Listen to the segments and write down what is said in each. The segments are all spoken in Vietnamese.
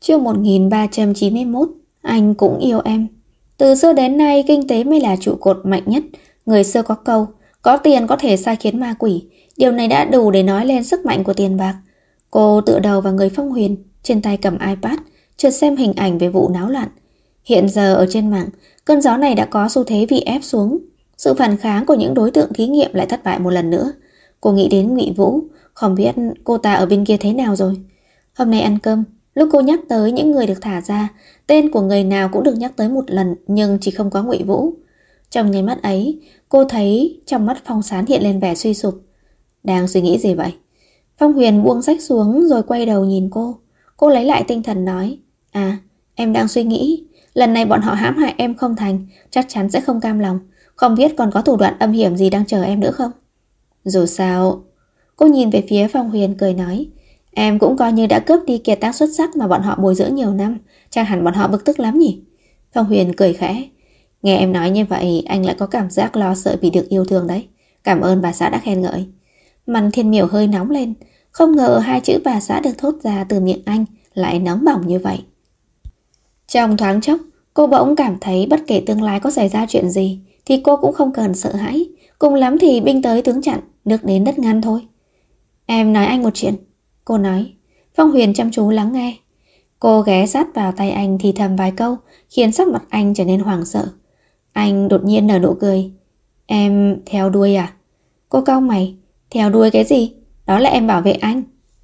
Chương 1391, anh cũng yêu em. Từ xưa đến nay, kinh tế mới là trụ cột mạnh nhất. Người xưa có câu, có tiền có thể sai khiến ma quỷ. Điều này đã đủ để nói lên sức mạnh của tiền bạc. Cô tựa đầu vào người Phong Huyền, trên tay cầm iPad, chợt xem hình ảnh về vụ náo loạn. Hiện giờ ở trên mạng, cơn gió này đã có xu thế bị ép xuống. Sự phản kháng của những đối tượng thí nghiệm lại thất bại một lần nữa. Cô nghĩ đến Ngụy Vũ, không biết cô ta ở bên kia thế nào rồi. Hôm nay ăn cơm, lúc cô nhắc tới những người được thả ra, tên của người nào cũng được nhắc tới một lần, nhưng chỉ không có Ngụy Vũ. Trong nháy mắt ấy, cô thấy trong mắt Phong Sán hiện lên vẻ suy sụp. Đang suy nghĩ gì vậy? Phong Huyền buông sách xuống rồi quay đầu nhìn cô. Cô lấy lại tinh thần nói, em đang suy nghĩ, lần này bọn họ hãm hại em không thành, chắc chắn sẽ không cam lòng. Không biết còn có thủ đoạn âm hiểm gì đang chờ em nữa không? Dù sao, cô nhìn về phía Phong Huyền cười nói, em cũng coi như đã cướp đi kiệt tác xuất sắc mà bọn họ bồi dưỡng nhiều năm, chắc hẳn bọn họ bực tức lắm nhỉ? Phong Huyền cười khẽ, nghe em nói như vậy anh lại có cảm giác lo sợ vì được yêu thương đấy. Cảm ơn bà xã đã khen ngợi. Mặt Thiên Miểu hơi nóng lên, không ngờ hai chữ bà xã được thốt ra từ miệng anh lại nóng bỏng như vậy. Trong thoáng chốc, cô bỗng cảm thấy bất kể tương lai có xảy ra chuyện gì thì cô cũng không cần sợ hãi. Cùng lắm thì binh tới tướng chặn, nước đến đất ngăn thôi. Em nói anh một chuyện, cô nói. Phong Huyền chăm chú lắng nghe. Cô ghé sát vào tay anh thì thầm vài câu, khiến sắc mặt anh trở nên hoảng sợ. Anh đột nhiên nở nụ cười. Em theo đuôi à? Cô cau mày. Theo đuôi cái gì? Đó là em bảo vệ anh.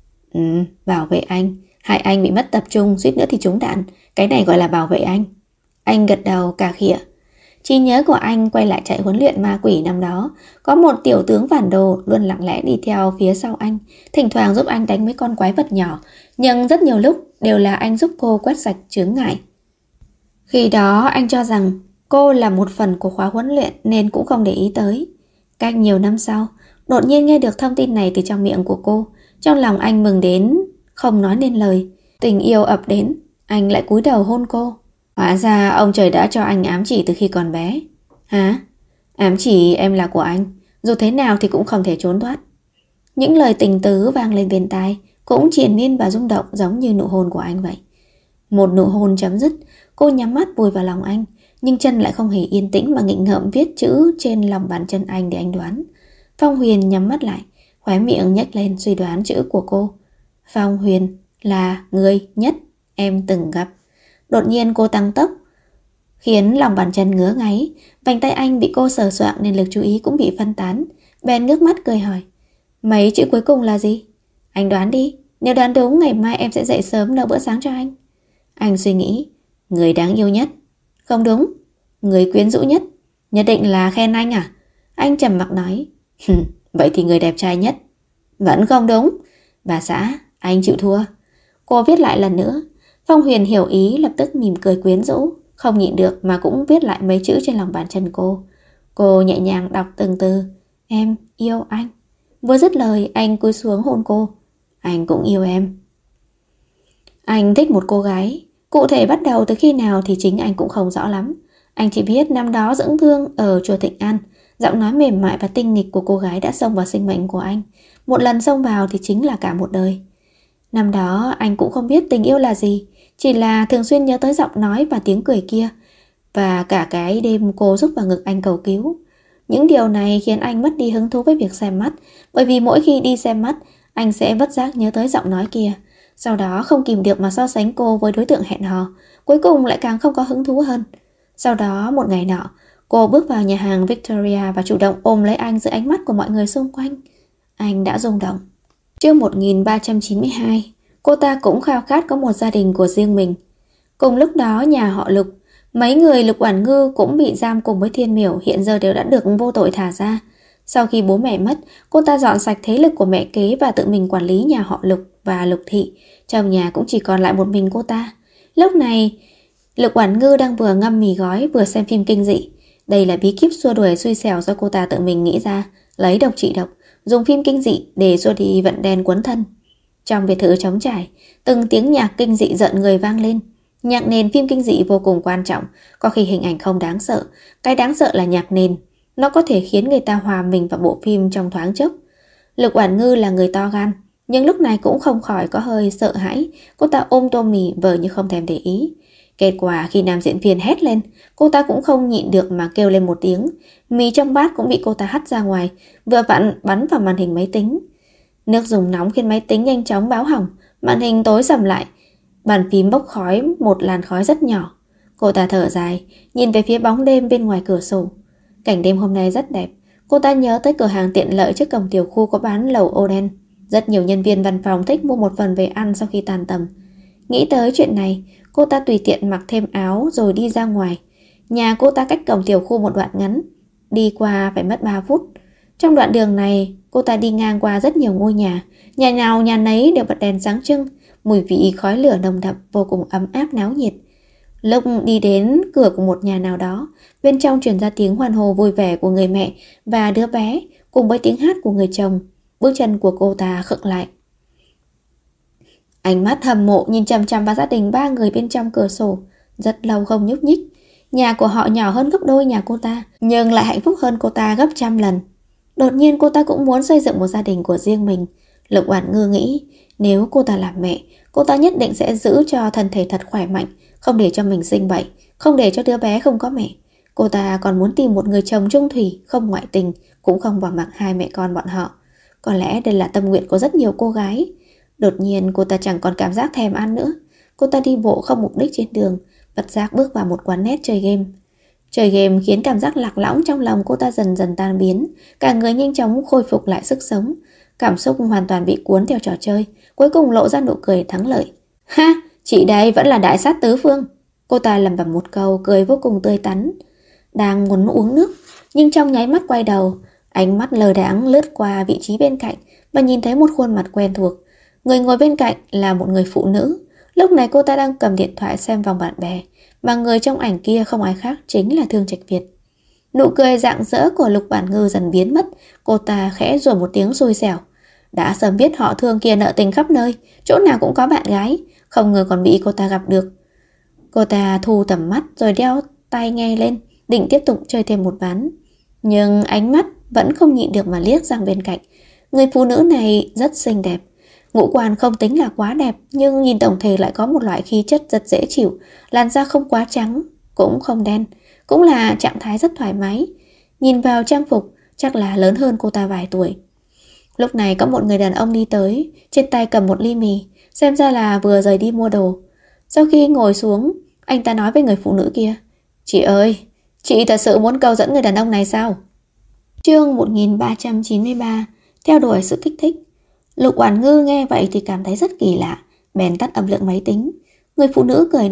Bảo vệ anh. Hai anh bị mất tập trung, suýt nữa thì trúng đạn. Cái này gọi là bảo vệ anh. Anh gật đầu cà khịa. Trí nhớ của anh quay lại trại huấn luyện ma quỷ năm đó. Có một tiểu tướng phản đồ luôn lặng lẽ đi theo phía sau anh, thỉnh thoảng giúp anh đánh mấy con quái vật nhỏ, nhưng rất nhiều lúc đều là anh giúp cô quét sạch chướng ngại. Khi đó anh cho rằng cô là một phần của khóa huấn luyện nên cũng không để ý tới. Cách nhiều năm sau, đột nhiên nghe được thông tin này từ trong miệng của cô. Trong lòng anh mừng đến không nói nên lời. Tình yêu ập đến, anh lại cúi đầu hôn cô. Hóa ra ông trời đã cho anh ám chỉ từ khi còn bé. Hả? Ám chỉ em là của anh, dù thế nào thì cũng không thể trốn thoát. Những lời tình tứ vang lên bên tai, cũng triền miên và rung động giống như nụ hôn của anh vậy. Một nụ hôn chấm dứt, cô nhắm mắt vùi vào lòng anh, nhưng chân lại không hề yên tĩnh mà nghịch ngợm viết chữ trên lòng bàn chân anh để anh đoán. Phong Huyền nhắm mắt lại, khóe miệng nhếch lên suy đoán chữ của cô. Phong Huyền là người nhất em từng gặp. Đột nhiên cô tăng tốc, khiến lòng bàn chân ngứa ngáy. Vành tay anh bị cô sờ soạng nên lực chú ý cũng bị phân tán. Bèn ngước mắt cười hỏi, mấy chữ cuối cùng là gì? Anh đoán đi, nếu đoán đúng ngày mai em sẽ dậy sớm nấu bữa sáng cho anh. Anh suy nghĩ, người đáng yêu nhất. Không đúng, người quyến rũ nhất. Nhất định là khen anh à? Anh trầm mặc nói, vậy thì người đẹp trai nhất. Vẫn không đúng. Bà xã, anh chịu thua. Cô viết lại lần nữa. Phong Huyền hiểu ý, lập tức mỉm cười quyến rũ, không nhịn được mà cũng viết lại mấy chữ trên lòng bàn chân cô. Cô nhẹ nhàng đọc từng từ, em yêu anh. Vừa dứt lời, anh cúi xuống hôn cô. Anh cũng yêu em. Anh thích một cô gái, cụ thể bắt đầu từ khi nào thì chính anh cũng không rõ lắm. Anh chỉ biết năm đó dưỡng thương ở chùa Thịnh An, giọng nói mềm mại và tinh nghịch của cô gái đã xông vào sinh mệnh của anh. Một lần xông vào thì chính là cả một đời. Năm đó anh cũng không biết tình yêu là gì, chỉ là thường xuyên nhớ tới giọng nói và tiếng cười kia, và cả cái đêm cô rúc vào ngực anh cầu cứu. Những điều này khiến anh mất đi hứng thú với việc xem mắt, bởi vì mỗi khi đi xem mắt, anh sẽ bất giác nhớ tới giọng nói kia. Sau đó không kìm được mà so sánh cô với đối tượng hẹn hò, cuối cùng lại càng không có hứng thú hơn. Sau đó một ngày nọ, cô bước vào nhà hàng Victoria và chủ động ôm lấy anh dưới ánh mắt của mọi người xung quanh. Anh đã rung động. Chương 1392, cô ta cũng khao khát có một gia đình của riêng mình. Cùng lúc đó nhà họ Lục, mấy người Lục Oản Ngư cũng bị giam cùng với Thiên Miểu hiện giờ đều đã được vô tội thả ra. Sau khi bố mẹ mất, cô ta dọn sạch thế lực của mẹ kế và tự mình quản lý nhà họ Lục và Lục Thị. Trong nhà cũng chỉ còn lại một mình cô ta. Lúc này, Lục Oản Ngư đang vừa ngâm mì gói vừa xem phim kinh dị. Đây là bí kíp xua đuổi xui xẻo do cô ta tự mình nghĩ ra, lấy độc trị độc, dùng phim kinh dị để xua đi vận đen cuốn thân. Trong biệt thự trống trải, từng tiếng nhạc kinh dị giận người vang lên. Nhạc nền phim kinh dị vô cùng quan trọng, có khi hình ảnh không đáng sợ, cái đáng sợ là nhạc nền. Nó có thể khiến người ta hòa mình vào bộ phim trong thoáng chốc. Lục Oản Ngư là người to gan, nhưng lúc này cũng không khỏi có hơi sợ hãi. Cô ta ôm tô mì vờ như không thèm để ý. Kết quả khi nam diễn viên hét lên, cô ta cũng không nhịn được mà kêu lên một tiếng. Mì trong bát cũng bị cô ta hất ra ngoài, vừa vặn bắn vào màn hình máy tính. Nước dùng nóng khiến máy tính nhanh chóng báo hỏng, màn hình tối sầm lại, bàn phím bốc khói, một làn khói rất nhỏ. Cô ta thở dài, nhìn về phía bóng đêm bên ngoài cửa sổ. Cảnh đêm hôm nay rất đẹp. Cô ta nhớ tới cửa hàng tiện lợi trước cổng tiểu khu có bán lẩu Oden. Rất nhiều nhân viên văn phòng thích mua một phần về ăn sau khi tan tầm. Nghĩ tới chuyện này, cô ta tùy tiện mặc thêm áo rồi đi ra ngoài. Nhà cô ta cách cổng tiểu khu một đoạn ngắn, đi qua phải mất 3 phút. Trong đoạn đường này, cô ta đi ngang qua rất nhiều ngôi nhà. Nhà nào nhà nấy đều bật đèn sáng trưng, mùi vị khói lửa nồng đậm vô cùng ấm áp náo nhiệt. Lúc đi đến cửa của một nhà nào đó, bên trong truyền ra tiếng hoan hô vui vẻ của người mẹ và đứa bé cùng với tiếng hát của người chồng. Bước chân của cô ta khựng lại. Ánh mắt hâm mộ nhìn chằm chằm vào gia đình 3 người bên trong cửa sổ, rất lâu không nhúc nhích. Nhà của họ nhỏ hơn gấp đôi nhà cô ta, nhưng lại hạnh phúc hơn cô ta gấp trăm lần. Đột nhiên cô ta cũng muốn xây dựng một gia đình của riêng mình. Lục Oản Ngư nghĩ, nếu cô ta làm mẹ, cô ta nhất định sẽ giữ cho thân thể thật khỏe mạnh, không để cho mình sinh bệnh, không để cho đứa bé không có mẹ. Cô ta còn muốn tìm một người chồng trung thủy, không ngoại tình, cũng không bỏ mặc hai mẹ con bọn họ. Có lẽ đây là tâm nguyện của rất nhiều cô gái. Đột nhiên cô ta chẳng còn cảm giác thèm ăn nữa. Cô ta đi bộ không mục đích trên đường, bất giác bước vào một quán net chơi game. Chơi game khiến cảm giác lạc lõng trong lòng cô ta dần dần tan biến, cả người nhanh chóng khôi phục lại sức sống. Cảm xúc hoàn toàn bị cuốn theo trò chơi, cuối cùng lộ ra nụ cười thắng lợi. Ha, chị đây vẫn là đại sát tứ phương. Cô ta lẩm bẩm một câu, cười vô cùng tươi tắn. Đang muốn uống nước, nhưng trong nháy mắt quay đầu, ánh mắt lờ đãng lướt qua vị trí bên cạnh và nhìn thấy một khuôn mặt quen thuộc. Người ngồi bên cạnh là một người phụ nữ. Lúc này cô ta đang cầm điện thoại xem vòng bạn bè, mà người trong ảnh kia không ai khác chính là Thương Trạch Việt. Nụ cười rạng rỡ của Lục Bản Ngư dần biến mất. Cô ta khẽ rủa một tiếng xui xẻo. Đã sớm biết họ Thương kia nợ tình khắp nơi, chỗ nào cũng có bạn gái, không ngờ còn bị cô ta gặp được. Cô ta thu tầm mắt rồi đeo tai nghe lên, định tiếp tục chơi thêm một ván. Nhưng ánh mắt vẫn không nhịn được mà liếc sang bên cạnh. Người phụ nữ này rất xinh đẹp. Ngũ quan không tính là quá đẹp, nhưng nhìn tổng thể lại có một loại khí chất rất dễ chịu. Làn da không quá trắng, cũng không đen, cũng là trạng thái rất thoải mái. Nhìn vào trang phục, chắc là lớn hơn cô ta vài tuổi. Lúc này có một người đàn ông đi tới, trên tay cầm một ly mì, xem ra là vừa rời đi mua đồ. Sau khi ngồi xuống, anh ta nói với người phụ nữ kia: Chị ơi, chị thật sự muốn câu dẫn người đàn ông này sao? Chương 1393, theo đuổi sự kích thích. Lục Oản Ngư nghe vậy thì cảm thấy rất kỳ lạ, bèn tắt âm lượng máy tính. Người phụ nữ cười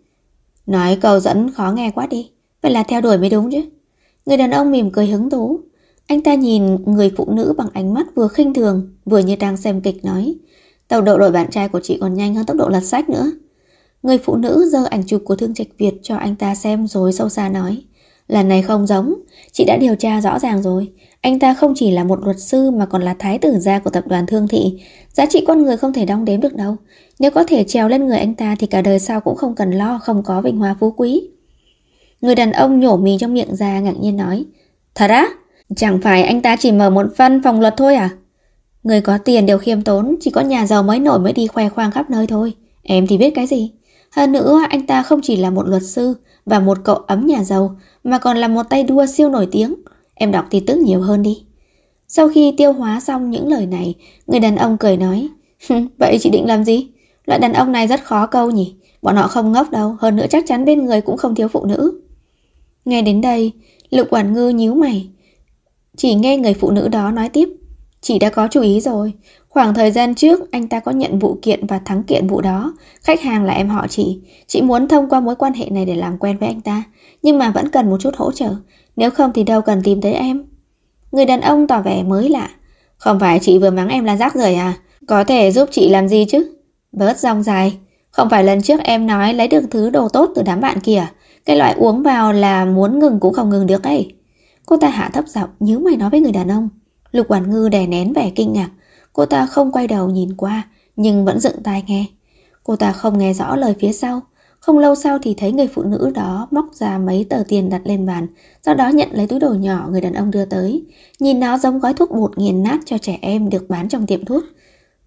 nói câu dẫn khó nghe quá đi, vậy là theo đuổi mới đúng chứ. Người đàn ông mỉm cười hứng thú. Anh ta nhìn người phụ nữ bằng ánh mắt vừa khinh thường, vừa như đang xem kịch nói: Tốc độ đổi bạn trai của chị còn nhanh hơn tốc độ lật sách nữa. Người phụ nữ giơ ảnh chụp của Thương Trạch Việt cho anh ta xem rồi sâu xa nói: Lần này không giống, chị đã điều tra rõ ràng rồi. Anh ta không chỉ là một luật sư mà còn là thái tử gia của tập đoàn Thương Thị. Giá trị con người không thể đong đếm được đâu. Nếu có thể trèo lên người anh ta thì cả đời sau cũng không cần lo không có vinh hoa phú quý. Người đàn ông nhổ mì trong miệng ra ngạc nhiên nói: Thật á? Chẳng phải anh ta chỉ mở một văn phòng luật thôi à? Người có tiền đều khiêm tốn, chỉ có nhà giàu mới nổi mới đi khoe khoang khắp nơi thôi. Em thì biết cái gì? Hơn nữa anh ta không chỉ là một luật sư và một cậu ấm nhà giàu, mà còn là một tay đua siêu nổi tiếng. Em đọc tin tức nhiều hơn đi. Sau khi tiêu hóa xong những lời này, người đàn ông cười nói: Vậy chị định làm gì? Loại đàn ông này rất khó câu nhỉ. Bọn họ không ngốc đâu, hơn nữa chắc chắn bên người cũng không thiếu phụ nữ. Nghe đến đây, Lục Oản Ngư nhíu mày. Chỉ nghe người phụ nữ đó nói tiếp: Chị đã có chú ý rồi. Khoảng thời gian trước anh ta có nhận vụ kiện và thắng kiện vụ đó. Khách hàng là em họ chị. Chị muốn thông qua mối quan hệ này để làm quen với anh ta, nhưng mà vẫn cần một chút hỗ trợ. Nếu không thì đâu cần tìm tới em. Người đàn ông tỏ vẻ mới lạ. Không phải chị vừa mắng em là rác rưởi à? Có thể giúp chị làm gì chứ? Bớt dòng dài. Không phải lần trước em nói lấy được thứ đồ tốt từ đám bạn kia. Cái loại uống vào là muốn ngừng cũng không ngừng được ấy. Cô ta hạ thấp giọng nhíu mày nói với người đàn ông. Lục Oản Ngư đè nén vẻ kinh ngạc. Cô ta không quay đầu nhìn qua, nhưng vẫn dựng tai nghe. Cô ta không nghe rõ lời phía sau. Không lâu sau thì thấy người phụ nữ đó móc ra mấy tờ tiền đặt lên bàn, sau đó nhận lấy túi đồ nhỏ người đàn ông đưa tới. Nhìn nó giống gói thuốc bột nghiền nát cho trẻ em được bán trong tiệm thuốc.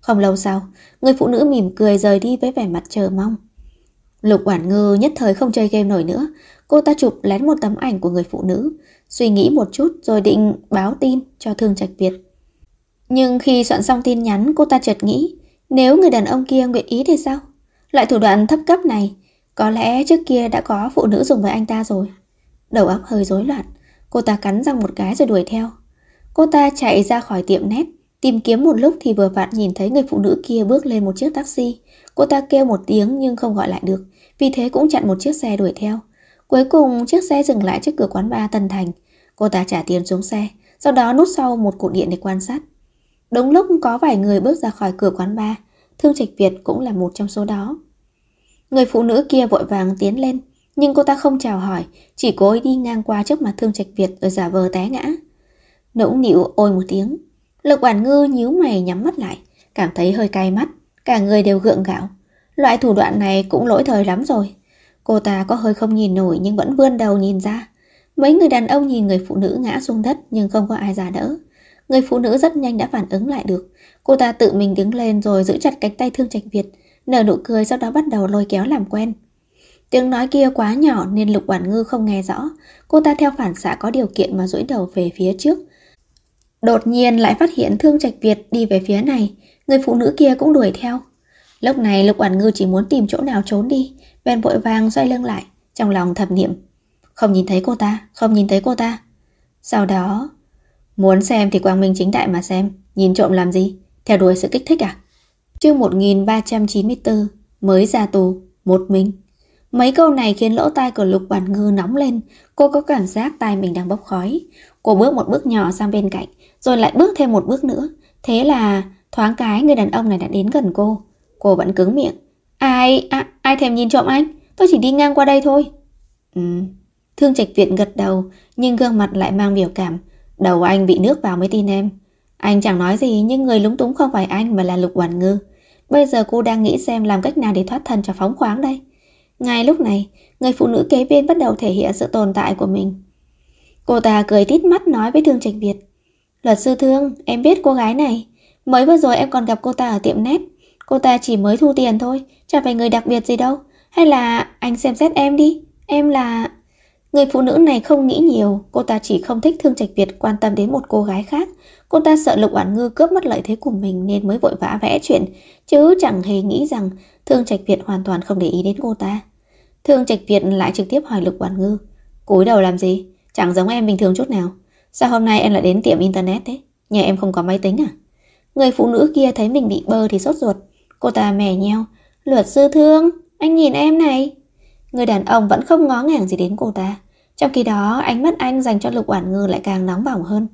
Không lâu sau, người phụ nữ mỉm cười rời đi với vẻ mặt chờ mong. Lục Oản Ngư nhất thời không chơi game nổi nữa. Cô ta chụp lén một tấm ảnh của người phụ nữ, suy nghĩ một chút rồi định báo tin cho Thương Trạch Việt. Nhưng khi soạn xong tin nhắn, cô ta chợt nghĩ, nếu người đàn ông kia nguyện ý thì sao? Loại thủ đoạn thấp cấp này có lẽ trước kia đã có phụ nữ dùng với anh ta rồi. Đầu óc hơi rối loạn, cô ta cắn răng một cái rồi đuổi theo. Cô ta chạy ra khỏi tiệm net, tìm kiếm một lúc thì vừa vặn nhìn thấy người phụ nữ kia bước lên một chiếc taxi. Cô ta kêu một tiếng nhưng không gọi lại được, vì thế cũng chặn một chiếc xe đuổi theo. Cuối cùng chiếc xe dừng lại trước cửa quán bar Tân Thành. Cô ta trả tiền xuống xe, sau đó núp sau một cột điện để quan sát. Đúng lúc có vài người bước ra khỏi cửa quán bar, Thương Trạch Việt cũng là một trong số đó. Người phụ nữ kia vội vàng tiến lên, nhưng cô ta không chào hỏi, chỉ cố ý đi ngang qua trước mặt Thương Trạch Việt rồi giả vờ té ngã. Nũng nịu ôi một tiếng, Lục Oản Ngư nhíu mày nhắm mắt lại, cảm thấy hơi cay mắt, cả người đều gượng gạo. Loại thủ đoạn này cũng lỗi thời lắm rồi. Cô ta có hơi không nhìn nổi nhưng vẫn vươn đầu nhìn ra. Mấy người đàn ông nhìn người phụ nữ ngã xuống đất nhưng không có ai ra đỡ. Người phụ nữ rất nhanh đã phản ứng lại được. Cô ta tự mình đứng lên rồi giữ chặt cánh tay Thương Trạch Việt, nở nụ cười, sau đó bắt đầu lôi kéo làm quen. Tiếng nói kia quá nhỏ nên Lục Oản Ngư không nghe rõ. Cô ta theo phản xạ có điều kiện mà duỗi đầu về phía trước. Đột nhiên lại phát hiện Thương Trạch Việt đi về phía này, người phụ nữ kia cũng đuổi theo. Lúc này Lục Oản Ngư chỉ muốn tìm chỗ nào trốn đi, bèn vội vàng xoay lưng lại, trong lòng thầm niệm: không nhìn thấy cô ta, không nhìn thấy cô ta. Sau đó, muốn xem thì quang minh chính đại mà xem, nhìn trộm làm gì, theo đuổi sự kích thích à? Chương 1394, mới ra tù, một mình. Mấy câu này khiến lỗ tai của Lục Oản Ngư nóng lên, cô có cảm giác tai mình đang bốc khói. Cô bước một bước nhỏ sang bên cạnh, rồi lại bước thêm một bước nữa. Thế là thoáng cái người đàn ông này đã đến gần cô. Cô vẫn cứng miệng: ai thèm nhìn trộm anh, tôi chỉ đi ngang qua đây thôi. Thương Trạch Việt gật đầu, nhưng gương mặt lại mang biểu cảm: đầu anh bị nước vào mới tin em. Anh chẳng nói gì, nhưng người lúng túng không phải anh mà là Lục Oản Ngư. Bây giờ cô đang nghĩ xem làm cách nào để thoát thân cho phóng khoáng đây. Ngay lúc này, người phụ nữ kế bên bắt đầu thể hiện sự tồn tại của mình. Cô ta cười tít mắt nói với Thương Trạch Việt: luật sư Thương, em biết cô gái này. Mới vừa rồi em còn gặp cô ta ở tiệm net. Cô ta chỉ mới thu tiền thôi, chẳng phải người đặc biệt gì đâu. Hay là anh xem xét em đi, em là... Người phụ nữ này không nghĩ nhiều, cô ta chỉ không thích Thương Trạch Việt quan tâm đến một cô gái khác. Cô ta sợ Lục Oản Ngư cướp mất lợi thế của mình nên mới vội vã vẽ chuyện, chứ chẳng hề nghĩ rằng Thương Trạch Việt hoàn toàn không để ý đến cô ta. Thương Trạch Việt lại trực tiếp hỏi Lục Oản Ngư: cúi đầu làm gì? Chẳng giống em bình thường chút nào. Sao hôm nay em lại đến tiệm internet thế? Nhà em không có máy tính à? Người phụ nữ kia thấy mình bị bơ thì sốt ruột. Cô ta mè nheo: luật sư Thương, anh nhìn em này. Người đàn ông vẫn không ngó ngàng gì đến cô ta. Trong khi đó ánh mắt anh dành cho Lục Oản Ngư lại càng nóng bỏng hơn.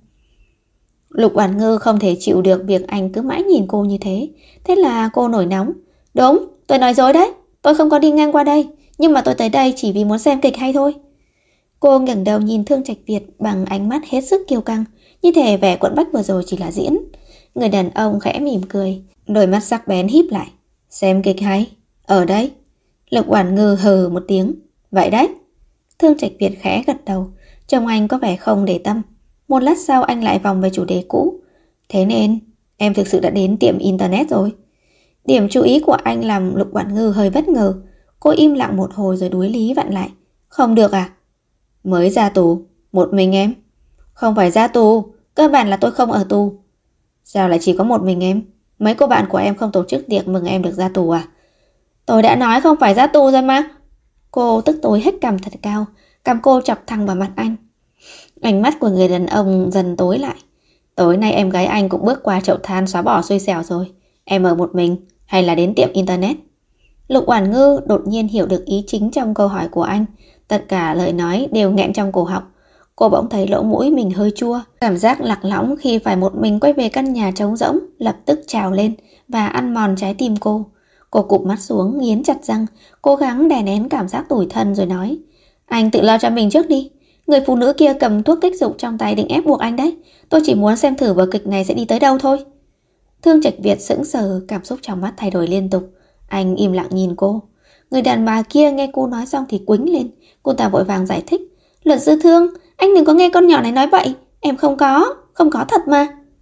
Lục Oản Ngư không thể chịu được việc anh cứ mãi nhìn cô như thế. Thế là cô nổi nóng: đúng, tôi nói dối đấy. Tôi không có đi ngang qua đây, nhưng mà tôi tới đây chỉ vì muốn xem kịch hay thôi. Cô ngẩng đầu nhìn Thương Trạch Việt bằng ánh mắt hết sức kiêu căng, như thể vẻ quẫn bách vừa rồi chỉ là diễn. Người đàn ông khẽ mỉm cười, đôi mắt sắc bén híp lại: xem kịch hay? Ở đấy. Lục Oản Ngư hừ một tiếng: vậy đấy. Thương Trạch Việt khẽ gật đầu, trông anh có vẻ không để tâm. Một lát sau anh lại vòng về chủ đề cũ: thế nên em thực sự đã đến tiệm internet rồi. Điểm chú ý của anh làm Lục Oản Ngư hơi bất ngờ. Cô im lặng một hồi rồi đuối lý vặn lại: không được à? Mới ra tù, một mình em? Không phải ra tù, cơ bản là tôi không ở tù. Sao lại chỉ có một mình em? Mấy cô bạn của em không tổ chức tiệc mừng em được ra tù à? Tôi đã nói không phải ra tù rồi mà. Cô tức tối hất cằm thật cao, cằm cô chọc thẳng vào mặt anh. Ánh mắt của người đàn ông dần tối lại. Tối nay em gái anh cũng bước qua chậu than xóa bỏ xui xẻo rồi. Em ở một mình hay là đến tiệm internet? Lục Oản Ngư đột nhiên hiểu được ý chính trong câu hỏi của anh. Tất cả lời nói đều nghẹn trong cổ họng. Cô bỗng thấy lỗ mũi mình hơi chua. Cảm giác lạc lõng khi phải một mình quay về căn nhà trống rỗng lập tức trào lên và ăn mòn trái tim cô. Cô cụp mắt xuống, nghiến chặt răng, cố gắng đè nén cảm giác tủi thân rồi nói: anh tự lo cho mình trước đi. Người phụ nữ kia cầm thuốc kích dục trong tay định ép buộc anh đấy. Tôi chỉ muốn xem thử vở kịch này sẽ đi tới đâu thôi. Thương Trạch Việt sững sờ, cảm xúc trong mắt thay đổi liên tục. Anh im lặng nhìn cô. Người đàn bà kia nghe cô nói xong thì quĩnh lên. Cô ta vội vàng giải thích: luật sư Thương, anh đừng có nghe con nhỏ này nói vậy. Em không có thật mà.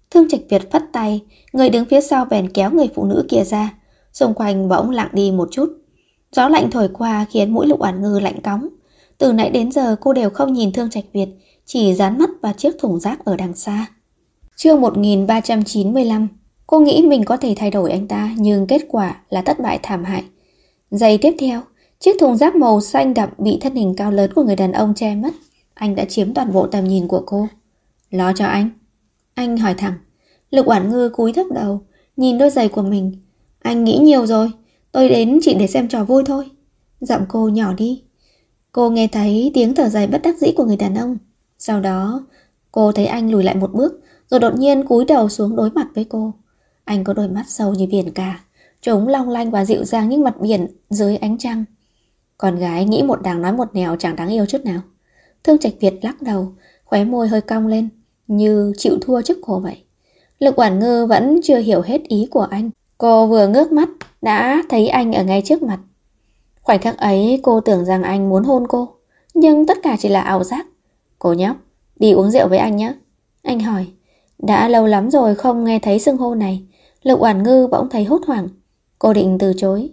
Thương Trạch Việt phất tay, người đứng phía sau bèn kéo người phụ nữ kia ra. Xung quanh bỗng lặng đi một chút. Gió lạnh thổi qua khiến mũi Lục Oản Ngư lạnh cóng. Từ nãy đến giờ cô đều không nhìn Thương Trạch Việt, chỉ dán mắt vào chiếc thùng rác ở đằng xa. Chương 1395. Cô nghĩ mình có thể thay đổi anh ta, nhưng kết quả là thất bại thảm hại. Giây tiếp theo, chiếc thùng rác màu xanh đậm bị thân hình cao lớn của người đàn ông che mất. Anh đã chiếm toàn bộ tầm nhìn của cô. Lo cho anh? Anh hỏi thẳng. Lục Oản Ngư cúi thấp đầu, nhìn đôi giày của mình. Anh nghĩ nhiều rồi, tôi đến chỉ để xem trò vui thôi. Giọng cô nhỏ đi. Cô nghe thấy tiếng thở dài bất đắc dĩ của người đàn ông. Sau đó, cô thấy anh lùi lại một bước, rồi đột nhiên cúi đầu xuống đối mặt với cô. Anh có đôi mắt sâu như biển cả, chúng long lanh và dịu dàng như mặt biển dưới ánh trăng. Con gái nghĩ một đằng nói một nẻo chẳng đáng yêu chút nào. Thương Trạch Việt lắc đầu, khóe môi hơi cong lên, như chịu thua trước cô vậy. Lục Oản Ngư vẫn chưa hiểu hết ý của anh. Cô vừa ngước mắt đã thấy anh ở ngay trước mặt. Khoảnh khắc ấy cô tưởng rằng anh muốn hôn cô, nhưng tất cả chỉ là ảo giác. Cô nhóc, đi uống rượu với anh nhé. Anh hỏi. Đã lâu lắm rồi không nghe thấy xưng hô này. Lục Oản Ngư bỗng thấy hốt hoảng. Cô định từ chối.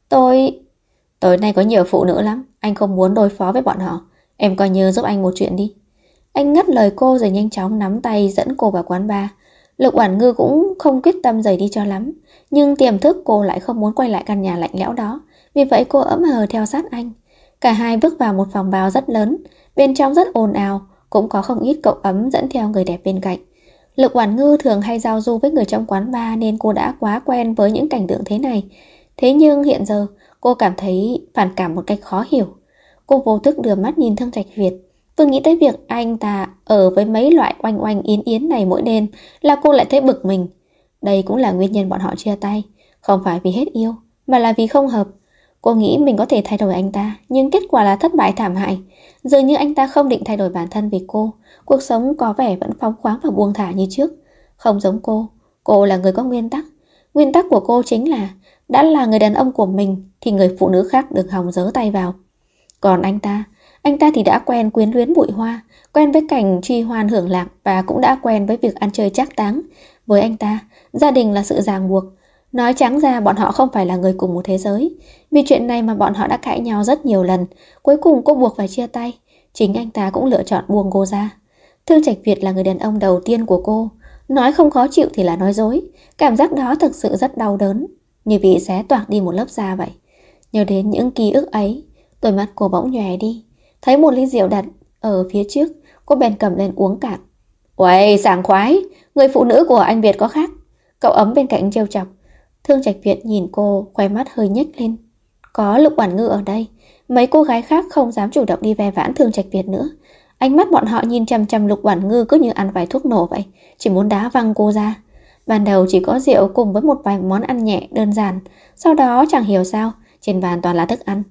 Tối nay có nhiều phụ nữ lắm, anh không muốn đối phó với bọn họ. Em coi như giúp anh một chuyện đi. Anh ngắt lời cô rồi nhanh chóng nắm tay dẫn cô vào quán bar. Lục Oản Ngư cũng không quyết tâm rời đi cho lắm, nhưng tiềm thức cô lại không muốn quay lại căn nhà lạnh lẽo đó. Vì vậy cô ấm hờ theo sát anh. Cả hai bước vào một phòng bao rất lớn, bên trong rất ồn ào, cũng có không ít cậu ấm dẫn theo người đẹp bên cạnh. Lục Oản Ngư thường hay giao du với người trong quán bar nên cô đã quá quen với những cảnh tượng thế này. Thế nhưng hiện giờ cô cảm thấy phản cảm một cách khó hiểu. Cô vô thức đưa mắt nhìn Thương Trạch Việt. Vừa nghĩ tới việc anh ta ở với mấy loại oanh oanh yến yến này mỗi đêm là cô lại thấy bực mình. Đây cũng là nguyên nhân bọn họ chia tay, không phải vì hết yêu, mà là vì không hợp. Cô nghĩ mình có thể thay đổi anh ta, nhưng kết quả là thất bại thảm hại. Dường như anh ta không định thay đổi bản thân vì cô. Cuộc sống có vẻ vẫn phóng khoáng và buông thả như trước. Không giống cô là người có nguyên tắc. Nguyên tắc của cô chính là đã là người đàn ông của mình thì người phụ nữ khác đừng hòng giơ tay vào. Còn anh ta thì đã quen quyến luyến bụi hoa, quen với cảnh truy hoan hưởng lạc và cũng đã quen với việc ăn chơi trác táng. Với anh ta, gia đình là sự ràng buộc. Nói trắng ra bọn họ không phải là người cùng một thế giới. Vì chuyện này mà bọn họ đã cãi nhau rất nhiều lần. Cuối cùng cô buộc phải chia tay. Chính anh ta cũng lựa chọn buông cô ra. Thương Trạch Việt là người đàn ông đầu tiên của cô. Nói không khó chịu thì là nói dối. Cảm giác đó thực sự rất đau đớn, như bị xé toạc đi một lớp da vậy. Nhớ đến những ký ức ấy, đôi mắt cô bỗng nhòe đi. Thấy một ly rượu đặt ở phía trước, cô bèn cầm lên uống cạn. Uầy, sảng khoái, người phụ nữ của anh Việt có khác. Cậu ấm bên cạnh trêu chọc. Thương Trạch Việt nhìn cô, khóe mắt hơi nhếch lên. Có Lục Oản Ngư ở đây, mấy cô gái khác không dám chủ động đi ve vãn Thương Trạch Việt nữa. Ánh mắt bọn họ nhìn chằm chằm Lục Oản Ngư cứ như ăn vài thuốc nổ vậy, chỉ muốn đá văng cô ra. Ban đầu chỉ có rượu cùng với một vài món ăn nhẹ đơn giản, sau đó chẳng hiểu sao trên bàn toàn là thức ăn.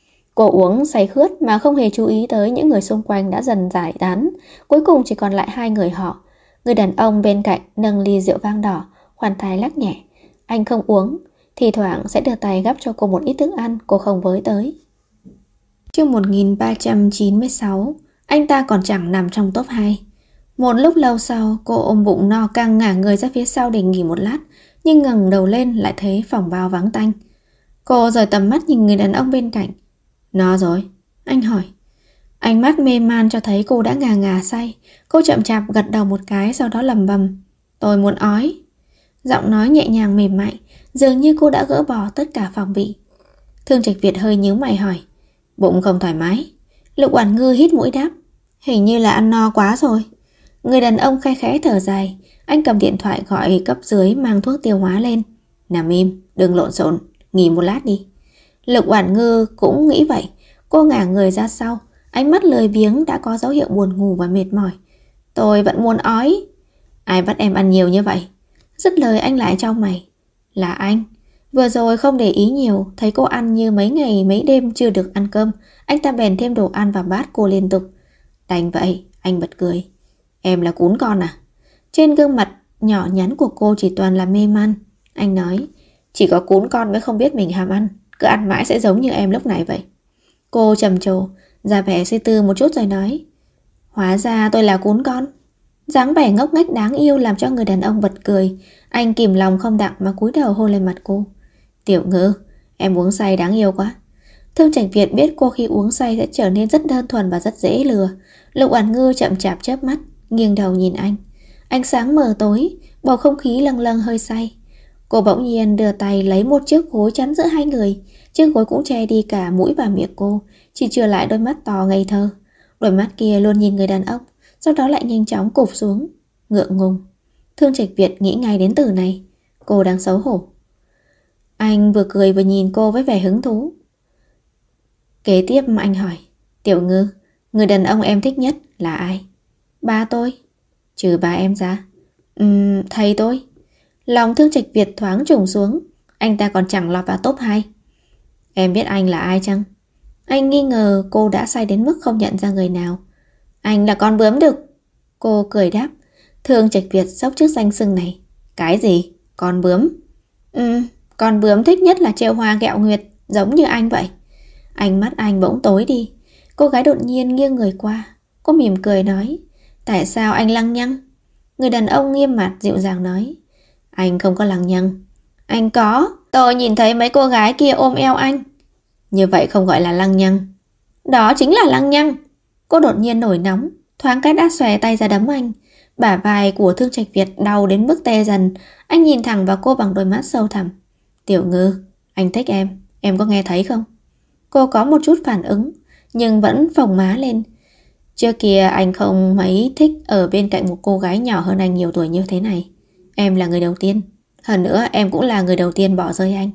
Cô uống say khướt mà không hề chú ý tới những người xung quanh đã dần giải tán. Cuối cùng chỉ còn lại hai người họ. Người đàn ông bên cạnh nâng ly rượu vang đỏ, khoan thai lắc nhẹ. Anh không uống, thì thoảng sẽ đưa tay gắp cho cô một ít thức ăn cô không với tới. Chương 1396. Anh ta còn chẳng nằm trong top 2. Một lúc lâu sau, cô ôm bụng no căng ngả người ra phía sau để nghỉ một lát, nhưng ngẩng đầu lên lại thấy phòng bao vắng tanh. Cô rời tầm mắt nhìn người đàn ông bên cạnh. No rồi? Anh hỏi. Ánh mắt mê man cho thấy cô đã ngà ngà say. Cô chậm chạp gật đầu một cái, sau đó lẩm bẩm. Tôi muốn ói. Giọng nói nhẹ nhàng mềm mại, dường như cô đã gỡ bỏ tất cả phòng bị. Thương Trạch Việt hơi nhíu mày hỏi. Bụng không thoải mái? Lục Oản Ngư hít mũi đáp. Hình như là ăn no quá rồi. Người đàn ông khe khẽ thở dài. Anh cầm điện thoại gọi cấp dưới mang thuốc tiêu hóa lên. Nằm im, đừng lộn xộn, nghỉ một lát đi. Lục Oản Ngư cũng nghĩ vậy. Cô ngả người ra sau, ánh mắt lười biếng đã có dấu hiệu buồn ngủ và mệt mỏi. Tôi vẫn muốn ói. Ai bắt em ăn nhiều như vậy? Dứt lời anh lại chau mày. Là anh. Vừa rồi không để ý nhiều, thấy cô ăn như mấy ngày mấy đêm chưa được ăn cơm, anh ta bèn thêm đồ ăn vào bát cô liên tục. Đành vậy, anh bật cười. Em là cún con à? Trên gương mặt nhỏ nhắn của cô chỉ toàn là mê man. Anh nói, chỉ có cún con mới không biết mình ham ăn, cứ ăn mãi sẽ giống như em lúc này vậy. Cô trầm trồ, ra vẻ suy tư một chút rồi nói, hóa ra tôi là cún con. Dáng vẻ ngốc nghếch đáng yêu làm cho người đàn ông bật cười. Anh kìm lòng không đặng mà cúi đầu hôn lên mặt cô. Tiểu Ngư, em uống say đáng yêu quá. Thương Trạch Việt biết cô khi uống say sẽ trở nên rất đơn thuần và rất dễ lừa. Lục Oản Ngư chậm chạp chớp mắt, nghiêng đầu nhìn anh. Ánh sáng mờ tối, bầu không khí lâng lâng hơi say. Cô bỗng nhiên đưa tay lấy một chiếc gối chắn giữa hai người. Chiếc gối cũng che đi cả mũi và miệng cô, chỉ chừa lại đôi mắt to ngây thơ. Đôi mắt kia luôn nhìn người đàn ông, sau đó lại nhanh chóng cụp xuống. Ngượng ngùng. Thương Trạch Việt nghĩ ngay đến từ này. Cô đang xấu hổ. Anh vừa cười vừa nhìn cô với vẻ hứng thú. Kế tiếp anh hỏi, Tiểu Ngư, người đàn ông em thích nhất là ai? Ba tôi. Trừ ba em ra? Thầy tôi. Lòng Thương Trạch Việt thoáng trùng xuống. Anh ta còn chẳng lọt vào top 2. Em biết anh là ai chăng? Anh nghi ngờ cô đã say đến mức không nhận ra người nào. Anh là con bướm đực. Cô cười đáp. Thương Trạch Việt sốc trước danh xưng này. Cái gì? Con bướm? Con bướm thích nhất là trêu hoa ghẹo nguyệt, giống như anh vậy. Ánh mắt anh bỗng tối đi. Cô gái đột nhiên nghiêng người qua. Cô mỉm cười nói, tại sao anh lăng nhăng? Người đàn ông nghiêm mặt dịu dàng nói, anh không có lăng nhăng. Anh có, tôi nhìn thấy mấy cô gái kia ôm eo anh. Như vậy không gọi là lăng nhăng. Đó chính là lăng nhăng. Cô đột nhiên nổi nóng, thoáng cái đã xòe tay ra đấm anh. Bả vai của Thương Trạch Việt đau đến mức tê dần. Anh nhìn thẳng vào cô bằng đôi mắt sâu thẳm. Tiểu Ngư, anh thích em có nghe thấy không? Cô có một chút phản ứng, nhưng vẫn phồng má lên. Trước kia anh không mấy thích ở bên cạnh một cô gái nhỏ hơn anh nhiều tuổi như thế này. Em là người đầu tiên. Hơn nữa em cũng là người đầu tiên bỏ rơi anh.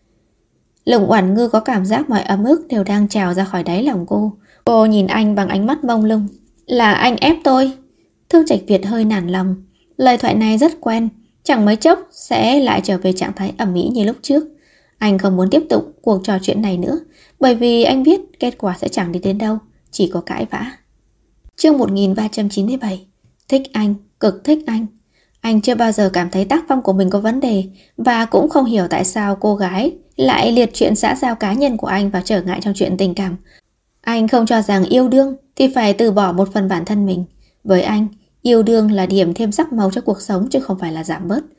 Lục Oản Ngư có cảm giác mọi ấm ức đều đang trào ra khỏi đáy lòng cô. Cô nhìn anh bằng ánh mắt mông lung. Là anh ép tôi. Thương Trạch Việt hơi nản lòng. Lời thoại này rất quen. Chẳng mấy chốc sẽ lại trở về trạng thái ầm ĩ như lúc trước. Anh không muốn tiếp tục cuộc trò chuyện này nữa, bởi vì anh biết kết quả sẽ chẳng đi đến đâu, chỉ có cãi vã. Chương 1397. Thích anh, cực thích anh. Anh chưa bao giờ cảm thấy tác phong của mình có vấn đề, và cũng không hiểu tại sao cô gái lại liệt chuyện xã giao cá nhân của anh vào trở ngại trong chuyện tình cảm. Anh không cho rằng yêu đương thì phải từ bỏ một phần bản thân mình. Với anh, yêu đương là điểm thêm sắc màu cho cuộc sống chứ không phải là giảm bớt.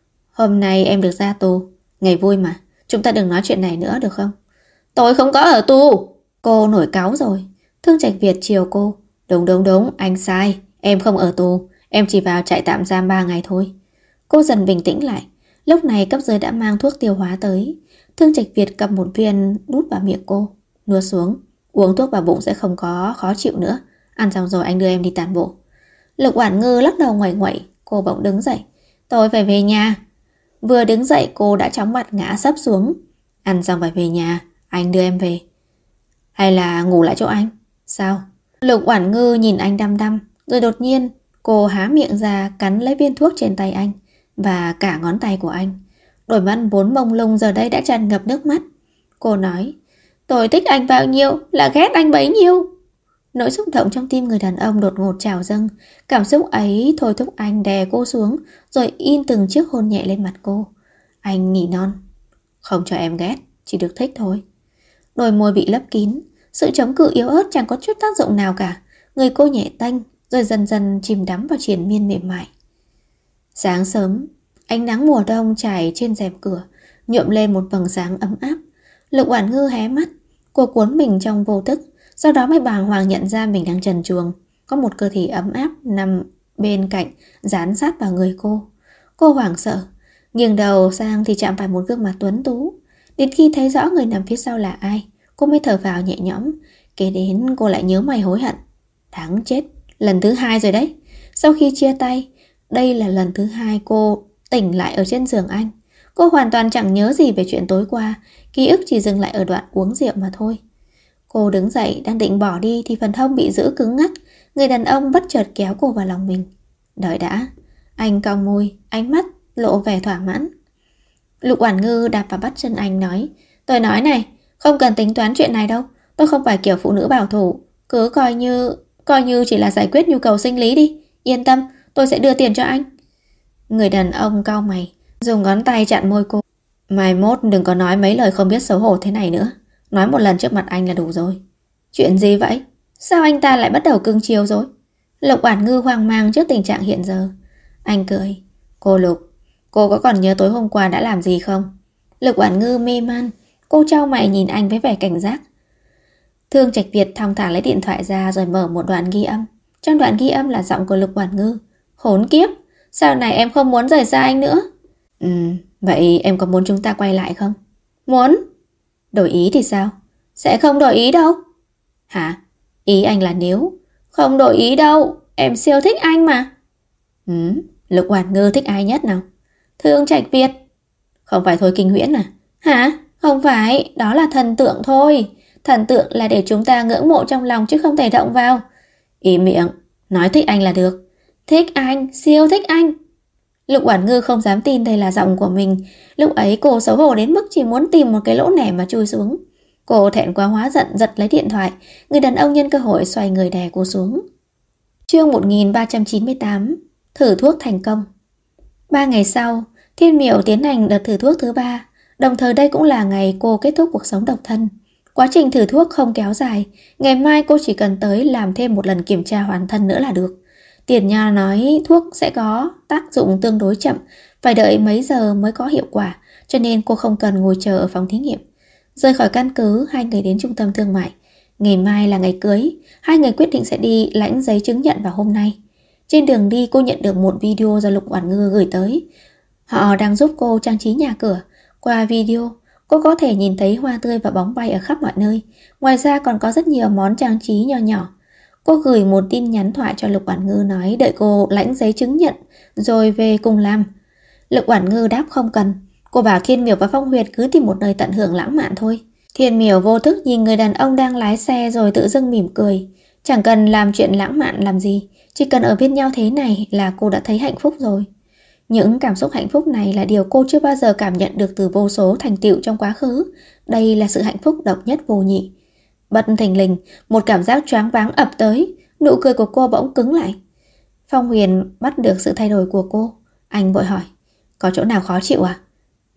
Hôm nay em được ra tù, ngày vui mà. Chúng ta đừng nói chuyện này nữa được không? Tôi không có ở tù. Cô nổi cáu rồi. Thương Trạch Việt chiều cô. Đúng, anh sai. Em không ở tù. Em chỉ vào trại tạm giam 3 ngày thôi. Cô dần bình tĩnh lại. Lúc này cấp dưới đã mang thuốc tiêu hóa tới. Thương Trạch Việt cầm một viên đút vào miệng cô. Nuốt xuống. Uống thuốc vào bụng sẽ không có khó chịu nữa. Ăn xong rồi anh đưa em đi tản bộ. Lục Oản Ngư lắc đầu ngoẩy ngoẩy. Cô bỗng đứng dậy. Tôi phải về nhà. Vừa đứng dậy cô đã chóng mặt ngã sấp xuống. Ăn xong phải về nhà, anh đưa em về. Hay là ngủ lại chỗ anh? Sao? Lục Oản Ngư nhìn anh đăm đăm. Rồi đột nhiên cô há miệng ra cắn lấy viên thuốc trên tay anh và cả ngón tay của anh. Đôi mắt vốn mông lung giờ đây đã tràn ngập nước mắt. Cô nói, tôi thích anh bao nhiêu là ghét anh bấy nhiêu. Nỗi xúc động trong tim người đàn ông đột ngột trào dâng. Cảm xúc ấy thôi thúc anh đè cô xuống, rồi in từng chiếc hôn nhẹ lên mặt cô. Anh nỉ non, không cho em ghét, chỉ được thích thôi. Đôi môi bị lấp kín. Sự chống cự yếu ớt chẳng có chút tác dụng nào cả. Người cô nhẹ tênh, rồi dần dần chìm đắm vào triền miên mềm mại. Sáng sớm, ánh nắng mùa đông trải trên rèm cửa, nhuộm lên một vầng sáng ấm áp. Lục Oản Ngư hé mắt. Cô cuốn mình trong vô thức, sau đó mới bàng hoàng nhận ra mình đang trần truồng. Có một cơ thể ấm áp nằm bên cạnh, dán sát vào người cô. Cô hoảng sợ, nghiêng đầu sang thì chạm phải một gương mặt tuấn tú. Đến khi thấy rõ người nằm phía sau là ai, cô mới thở vào nhẹ nhõm. Kế đến cô lại nhớ mày hối hận. Đáng chết, lần thứ 2 rồi đấy. Sau khi chia tay, đây là lần thứ 2 cô tỉnh lại ở trên giường anh. Cô hoàn toàn chẳng nhớ gì về chuyện tối qua. Ký ức chỉ dừng lại ở đoạn uống rượu mà thôi. Cô đứng dậy đang định bỏ đi thì phần hông bị giữ cứng ngắc. Người đàn ông bất chợt kéo cô vào lòng mình. Đợi đã. Anh cong môi, ánh mắt lộ vẻ thỏa mãn. Lục Oản Ngư đạp vào bắp chân anh nói, tôi nói này, không cần tính toán chuyện này đâu. Tôi không phải kiểu phụ nữ bảo thủ. Cứ coi như chỉ là giải quyết nhu cầu sinh lý đi. Yên tâm, tôi sẽ đưa tiền cho anh. Người đàn ông cau mày, dùng ngón tay chặn môi cô. Mai mốt đừng có nói mấy lời không biết xấu hổ thế này nữa. Nói một lần trước mặt anh là đủ rồi. Chuyện gì vậy? Sao anh ta lại bắt đầu cưng chiều rồi? Lục Oản Ngư hoang mang trước tình trạng hiện giờ. Anh cười. Cô Lục, cô có còn nhớ tối hôm qua đã làm gì không? Lục Oản Ngư mê man. Cô chau mày nhìn anh với vẻ cảnh giác. Thương Trạch Việt thong thả lấy điện thoại ra rồi mở một đoạn ghi âm. Trong đoạn ghi âm là giọng của Lục Oản Ngư. Khốn kiếp, sau này em không muốn rời xa anh nữa. Vậy em có muốn chúng ta quay lại không? Muốn. Đổi ý thì sao? Sẽ không đổi ý đâu. Hả? Ý anh là nếu. Không đổi ý đâu, em siêu thích anh mà. Lục Oản Ngư thích ai nhất nào? Thương Trạch Việt. Không phải Thôi Kinh Huyễn à? Hả? Không phải, đó là thần tượng thôi. Thần tượng là để chúng ta ngưỡng mộ trong lòng chứ không thể động vào. Im miệng, nói thích anh là được. Thích anh, siêu thích anh. Lục Oản Ngư không dám tin đây là giọng của mình. Lúc ấy cô xấu hổ đến mức chỉ muốn tìm một cái lỗ nẻ mà chui xuống. Cô thẹn quá hóa giận giật lấy điện thoại. Người đàn ông nhân cơ hội xoay người đè cô xuống. Chương 1398. Thử thuốc thành công. 3 ngày sau, Thiên Miểu tiến hành đợt thử thuốc thứ 3. Đồng thời đây cũng là ngày cô kết thúc cuộc sống độc thân. Quá trình thử thuốc không kéo dài. Ngày mai cô chỉ cần tới làm thêm một lần kiểm tra hoàn thân nữa là được. Tiền Nho nói thuốc sẽ có tác dụng tương đối chậm, phải đợi mấy giờ mới có hiệu quả, cho nên cô không cần ngồi chờ ở phòng thí nghiệm. Rời khỏi căn cứ, hai người đến trung tâm thương mại. Ngày mai là ngày cưới, hai người quyết định sẽ đi lãnh giấy chứng nhận vào hôm nay. Trên đường đi cô nhận được một video do Lục Oản Ngư gửi tới. Họ đang giúp cô trang trí nhà cửa. Qua video, cô có thể nhìn thấy hoa tươi và bóng bay ở khắp mọi nơi. Ngoài ra còn có rất nhiều món trang trí nho nhỏ. Cô gửi một tin nhắn thoại cho Lục Oản Ngư nói đợi cô lãnh giấy chứng nhận rồi về cùng làm. Lục Oản Ngư đáp không cần. Cô bảo Thiên Miểu và Phong Huyệt cứ tìm một nơi tận hưởng lãng mạn thôi. Thiên Miểu vô thức nhìn người đàn ông đang lái xe rồi tự dưng mỉm cười. Chẳng cần làm chuyện lãng mạn làm gì, chỉ cần ở bên nhau thế này là cô đã thấy hạnh phúc rồi. Những cảm xúc hạnh phúc này là điều cô chưa bao giờ cảm nhận được từ vô số thành tựu trong quá khứ. Đây là sự hạnh phúc độc nhất vô nhị. Bất thình lình, một cảm giác choáng váng ập tới, nụ cười của cô bỗng cứng lại. Phong Huyền bắt được sự thay đổi của cô. Anh vội hỏi, có chỗ nào khó chịu à?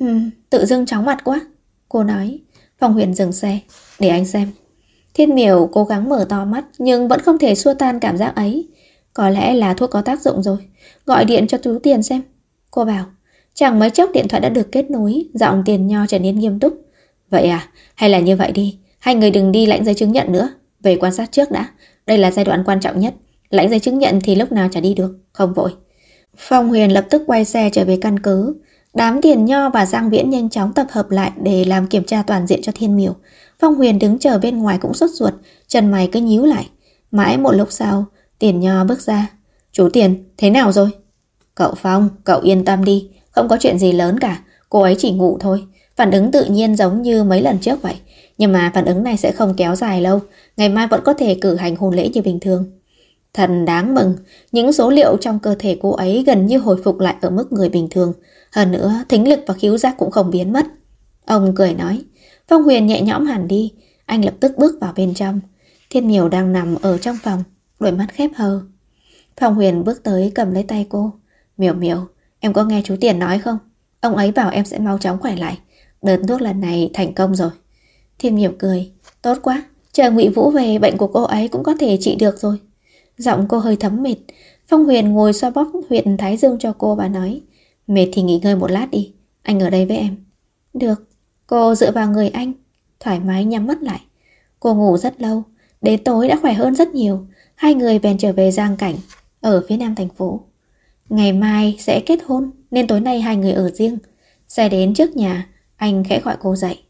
Tự dưng chóng mặt quá, cô nói. Phong Huyền dừng xe, để anh xem. Thiên Miểu cố gắng mở to mắt nhưng vẫn không thể xua tan cảm giác ấy. Có lẽ là thuốc có tác dụng rồi, gọi điện cho chú Tiền xem. Cô bảo. Chẳng mấy chốc điện thoại đã được kết nối, giọng Tiền Nho trở nên nghiêm túc. Vậy à, hay là như vậy đi, hai người đừng đi lãnh giấy chứng nhận nữa, về quan sát trước đã. Đây là giai đoạn quan trọng nhất. Lãnh giấy chứng nhận thì lúc nào chả đi được, không vội. Phong Huyền lập tức quay xe trở về căn cứ. Đám Tiền Nho và Giang Viễn nhanh chóng tập hợp lại để làm kiểm tra toàn diện cho Thiên Miểu. Phong Huyền đứng chờ bên ngoài cũng sốt ruột, chân mày cứ nhíu lại. Mãi một lúc sau, Tiền Nho bước ra. Chú Tiền, thế nào rồi? Cậu Phong, cậu yên tâm đi, không có chuyện gì lớn cả, cô ấy chỉ ngủ thôi. Phản ứng tự nhiên giống như mấy lần trước vậy. Nhưng mà phản ứng này sẽ không kéo dài lâu, ngày mai vẫn có thể cử hành hôn lễ như bình thường. Thật đáng mừng, những số liệu trong cơ thể cô ấy gần như hồi phục lại ở mức người bình thường. Hơn nữa, thính lực và khứu giác cũng không biến mất. Ông cười nói. Phong Huyền nhẹ nhõm hẳn đi, anh lập tức bước vào bên trong. Thiên Miểu đang nằm ở trong phòng, đôi mắt khép hờ. Phong Huyền bước tới cầm lấy tay cô. Miểu Miểu, em có nghe chú Tiền nói không? Ông ấy bảo em sẽ mau chóng khỏe lại. Đợt thuốc lần này thành công rồi. Thiên Miểu cười. Tốt quá, chờ Ngụy Vũ về bệnh của cô ấy cũng có thể trị được rồi. Giọng cô hơi thấm mệt. Phong Huyền ngồi xoa bóp huyệt thái dương cho cô và nói. Mệt thì nghỉ ngơi một lát đi, anh ở đây với em. Được. Cô dựa vào người anh, thoải mái nhắm mắt lại. Cô ngủ rất lâu, đến tối đã khỏe hơn rất nhiều. Hai người bèn trở về Giang Cảnh, ở phía nam thành phố. Ngày mai sẽ kết hôn, nên tối nay hai người ở riêng. Xe đến trước nhà, anh khẽ gọi cô dậy.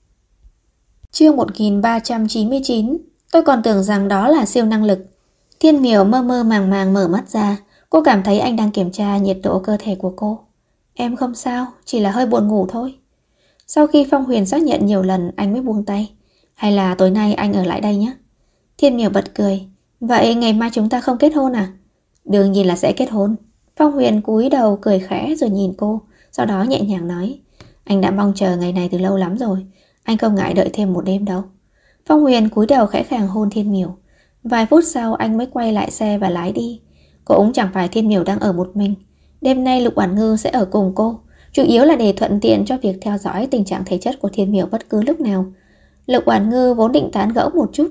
Chương 1399. Tôi còn tưởng rằng đó là siêu năng lực. Thiên Miểu mơ mơ màng màng mở mắt ra. Cô cảm thấy anh đang kiểm tra nhiệt độ cơ thể của cô. Em không sao, chỉ là hơi buồn ngủ thôi. Sau khi Phong Huyền xác nhận nhiều lần, anh mới buông tay. Hay là tối nay anh ở lại đây nhé? Thiên Miểu bật cười. Vậy ngày mai chúng ta không kết hôn à? Đương nhiên là sẽ kết hôn. Phong Huyền cúi đầu cười khẽ rồi nhìn cô, sau đó nhẹ nhàng nói. Anh đã mong chờ ngày này từ lâu lắm rồi, anh không ngại đợi thêm một đêm đâu. Phong Huyền cúi đầu khẽ khàng hôn Thiên Miểu. Vài phút sau anh mới quay lại xe và lái đi. Cũng chẳng phải Thiên Miểu đang ở một mình. Đêm nay Lục Oản Ngư sẽ ở cùng cô, chủ yếu là để thuận tiện cho việc theo dõi tình trạng thể chất của Thiên Miểu bất cứ lúc nào. Lục Oản Ngư vốn định tán gẫu một chút,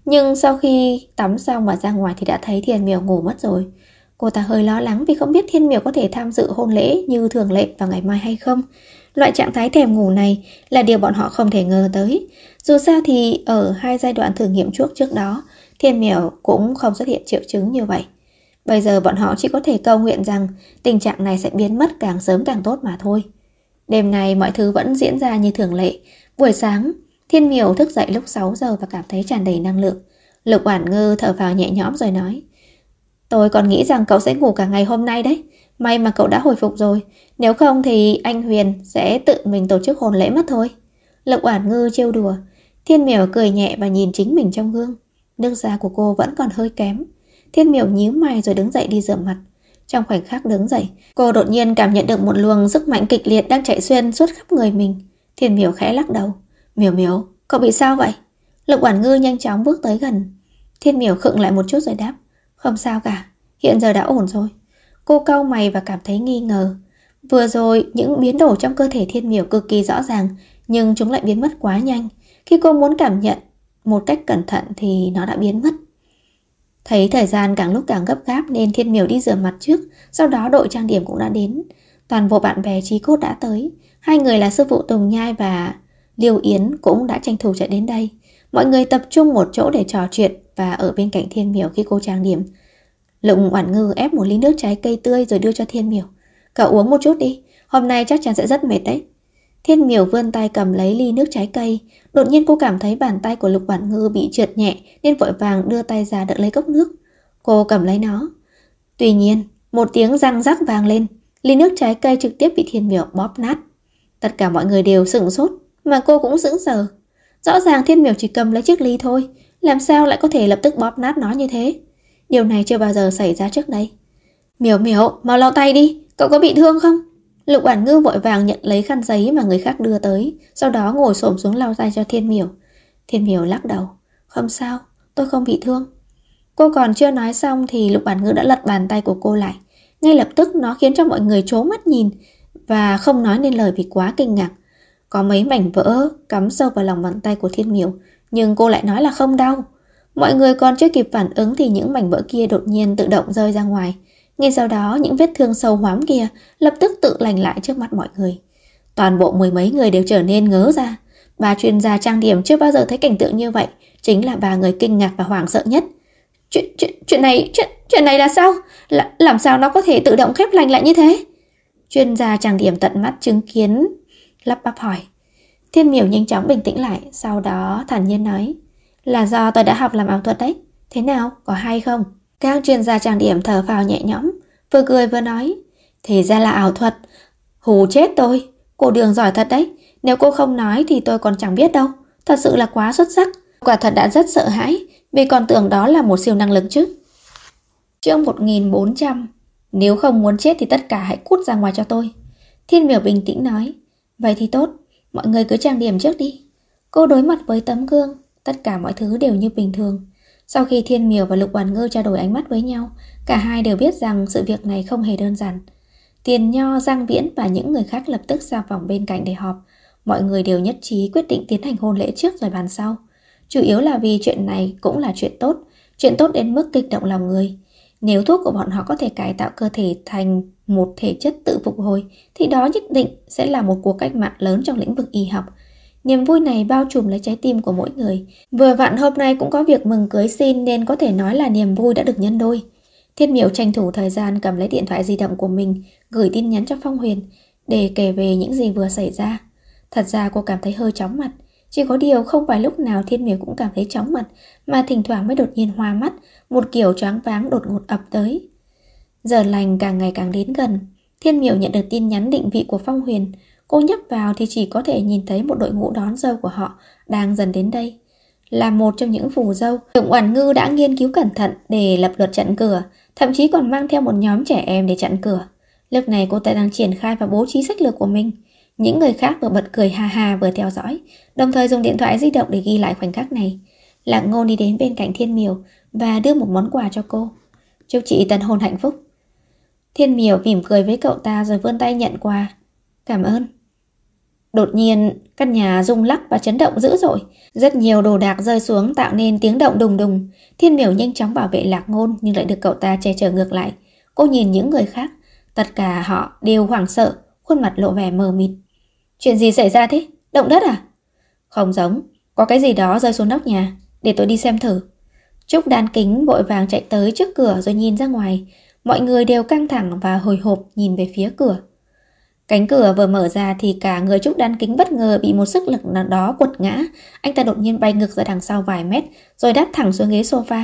Nhưng sau khi tắm xong và ra ngoài thì đã thấy Thiên Miểu ngủ mất rồi. Cô ta hơi lo lắng vì không biết Thiên Miểu có thể tham dự hôn lễ như thường lệ vào ngày mai hay không. Loại trạng thái thèm ngủ này là điều bọn họ không thể ngờ tới. Dù sao thì ở 2 giai đoạn thử nghiệm trước đó, Thiên Miểu cũng không xuất hiện triệu chứng như vậy. Bây giờ bọn họ chỉ có thể cầu nguyện rằng tình trạng này sẽ biến mất càng sớm càng tốt mà thôi. Đêm nay mọi thứ vẫn diễn ra như thường lệ. Buổi sáng, Thiên Miểu thức dậy lúc 6 giờ và cảm thấy tràn đầy năng lượng. Lục Oản Ngư thở phào nhẹ nhõm rồi nói: "Tôi còn nghĩ rằng cậu sẽ ngủ cả ngày hôm nay đấy. May mà cậu đã hồi phục rồi. Nếu không thì anh Huyền sẽ tự mình tổ chức hôn lễ mất thôi." Lục Oản Ngư trêu đùa. Thiên Miểu cười nhẹ và nhìn chính mình trong gương. Nước da của cô vẫn còn hơi kém. Thiên Miểu nhíu mày rồi đứng dậy đi rửa mặt. Trong khoảnh khắc đứng dậy, cô đột nhiên cảm nhận được một luồng sức mạnh kịch liệt đang chạy xuyên suốt khắp người mình. Thiên Miểu khẽ lắc đầu. "Miểu Miểu, cậu bị sao vậy?" Lục Oản Ngư nhanh chóng bước tới gần. Thiên Miểu khựng lại một chút rồi đáp: "Không sao cả, hiện giờ đã ổn rồi." Cô cau mày và cảm thấy nghi ngờ. Vừa rồi những biến đổi trong cơ thể Thiên Miểu cực kỳ rõ ràng, nhưng chúng lại biến mất quá nhanh. Khi cô muốn cảm nhận một cách cẩn thận thì nó đã biến mất. Thấy thời gian càng lúc càng gấp gáp nên Thiên Miểu đi rửa mặt trước, sau đó đội trang điểm cũng đã đến. Toàn bộ bạn bè chí cốt đã tới. 2 người là sư phụ Tùng Nhai và Liêu Yến cũng đã tranh thủ chạy đến đây. Mọi người tập trung một chỗ để trò chuyện và ở bên cạnh Thiên Miểu khi cô trang điểm. Lục Oản Ngư ép một ly nước trái cây tươi rồi đưa cho Thiên Miểu. "Cậu uống một chút đi, hôm nay chắc chắn sẽ rất mệt đấy." Thiên Miểu vươn tay cầm lấy ly nước trái cây. Đột nhiên cô cảm thấy bàn tay của Lục Oản Ngư bị trượt nhẹ nên vội vàng đưa tay ra đỡ lấy cốc nước. Cô cầm lấy nó. Tuy nhiên, một tiếng răng rắc vang lên, ly nước trái cây trực tiếp bị Thiên Miểu bóp nát. Tất cả mọi người đều sửng sốt, mà cô cũng sững sờ. Rõ ràng Thiên Miểu chỉ cầm lấy chiếc ly thôi, làm sao lại có thể lập tức bóp nát nó như thế? Điều này chưa bao giờ xảy ra trước đây. "Miểu Miểu, mau lau tay đi, cậu có bị thương không?" Lục Oản Ngư vội vàng nhận lấy khăn giấy mà người khác đưa tới, sau đó ngồi xổm xuống lau tay cho Thiên Miểu. Thiên Miểu lắc đầu. "Không sao, tôi không bị thương." Cô còn chưa nói xong thì Lục Oản Ngư đã lật bàn tay của cô lại. Ngay lập tức nó khiến cho mọi người trố mắt nhìn và không nói nên lời vì quá kinh ngạc. Có mấy mảnh vỡ cắm sâu vào lòng bàn tay của Thiên Miểu, nhưng cô lại nói là không đau. Mọi người còn chưa kịp phản ứng thì những mảnh vỡ kia đột nhiên tự động rơi ra ngoài. Ngay sau đó những vết thương sâu hoắm kia lập tức tự lành lại trước mắt mọi người. Toàn bộ 10 mấy người đều trở nên ngớ ra. 3 chuyên gia trang điểm chưa bao giờ thấy cảnh tượng như vậy, chính là 3 người kinh ngạc và hoảng sợ nhất. Chuyện này là sao? Làm sao nó có thể tự động khép lành lại như thế?" Chuyên gia trang điểm tận mắt chứng kiến lắp bắp hỏi. Thiên Miểu nhanh chóng bình tĩnh lại, sau đó thản nhiên nói: "Là do tôi đã học làm ảo thuật đấy. Thế nào, có hay không?" Các chuyên gia trang điểm thở phào nhẹ nhõm, vừa cười vừa nói: "Thì ra là ảo thuật. Hù chết tôi. Cô Đường giỏi thật đấy. Nếu cô không nói thì tôi còn chẳng biết đâu. Thật sự là quá xuất sắc. Quả thật đã rất sợ hãi, vì còn tưởng đó là một siêu năng lực chứ." Chương 1400. "Nếu không muốn chết thì tất cả hãy cút ra ngoài cho tôi." Thiên Miểu bình tĩnh nói. "Vậy thì tốt, mọi người cứ trang điểm trước đi." Cô đối mặt với tấm gương, tất cả mọi thứ đều như bình thường. Sau khi Thiên Miểu và Lục Oản Ngư trao đổi ánh mắt với nhau, cả hai đều biết rằng sự việc này không hề đơn giản. Tiền Nho, Giang Viễn và những người khác lập tức sang phòng bên cạnh để họp. Mọi người đều nhất trí quyết định tiến hành hôn lễ trước rồi bàn sau. Chủ yếu là vì chuyện này cũng là chuyện tốt đến mức kích động lòng người. Nếu thuốc của bọn họ có thể cải tạo cơ thể thành một thể chất tự phục hồi, thì đó nhất định sẽ là một cuộc cách mạng lớn trong lĩnh vực y học. Niềm vui này bao trùm lấy trái tim của mỗi người. Vừa vặn hôm nay cũng có việc mừng cưới xin nên có thể nói là niềm vui đã được nhân đôi. Thiên Miểu tranh thủ thời gian cầm lấy điện thoại di động của mình, gửi tin nhắn cho Phong Huyền để kể về những gì vừa xảy ra. Thật ra cô cảm thấy hơi chóng mặt. Chỉ có điều không phải lúc nào Thiên Miểu cũng cảm thấy chóng mặt, mà thỉnh thoảng mới đột nhiên hoa mắt, một kiểu choáng váng đột ngột ập tới. Giờ lành càng ngày càng đến gần. Thiên Miểu nhận được tin nhắn định vị của Phong Huyền. Cô nhấp vào thì chỉ có thể nhìn thấy một đội ngũ đón dâu của họ đang dần đến đây. Là một trong những phù dâu, Lục Oản Ngư đã nghiên cứu cẩn thận để lập luật chặn cửa, thậm chí còn mang theo một nhóm trẻ em để chặn cửa. Lúc này cô ta đang triển khai và bố trí sách lược của mình. Những người khác vừa bật cười ha ha vừa theo dõi, đồng thời dùng điện thoại di động để ghi lại khoảnh khắc này. Lạc Ngôn đi đến bên cạnh Thiên Miểu và đưa một món quà cho cô. "Chúc chị tân hôn hạnh phúc." Thiên Miểu mỉm cười với cậu ta rồi vươn tay nhận quà. "Cảm ơn." Đột nhiên, căn nhà rung lắc và chấn động dữ dội. Rất nhiều đồ đạc rơi xuống tạo nên tiếng động đùng đùng. Thiên Miểu nhanh chóng bảo vệ Lạc Ngôn nhưng lại được cậu ta che chở ngược lại. Cô nhìn những người khác, tất cả họ đều hoảng sợ, khuôn mặt lộ vẻ mờ mịt. Chuyện gì xảy ra thế? Động đất à? Không giống, có cái gì đó rơi xuống nóc nhà, để tôi đi xem thử. Trúc Đan Kính vội vàng chạy tới trước cửa rồi nhìn ra ngoài. Mọi người đều căng thẳng và hồi hộp nhìn về phía cửa. Cánh cửa vừa mở ra thì cả người Trúc Đan Kính bất ngờ bị một sức lực nào đó quật ngã. Anh ta đột nhiên bay ngược ra đằng sau vài mét rồi đáp thẳng xuống ghế sofa.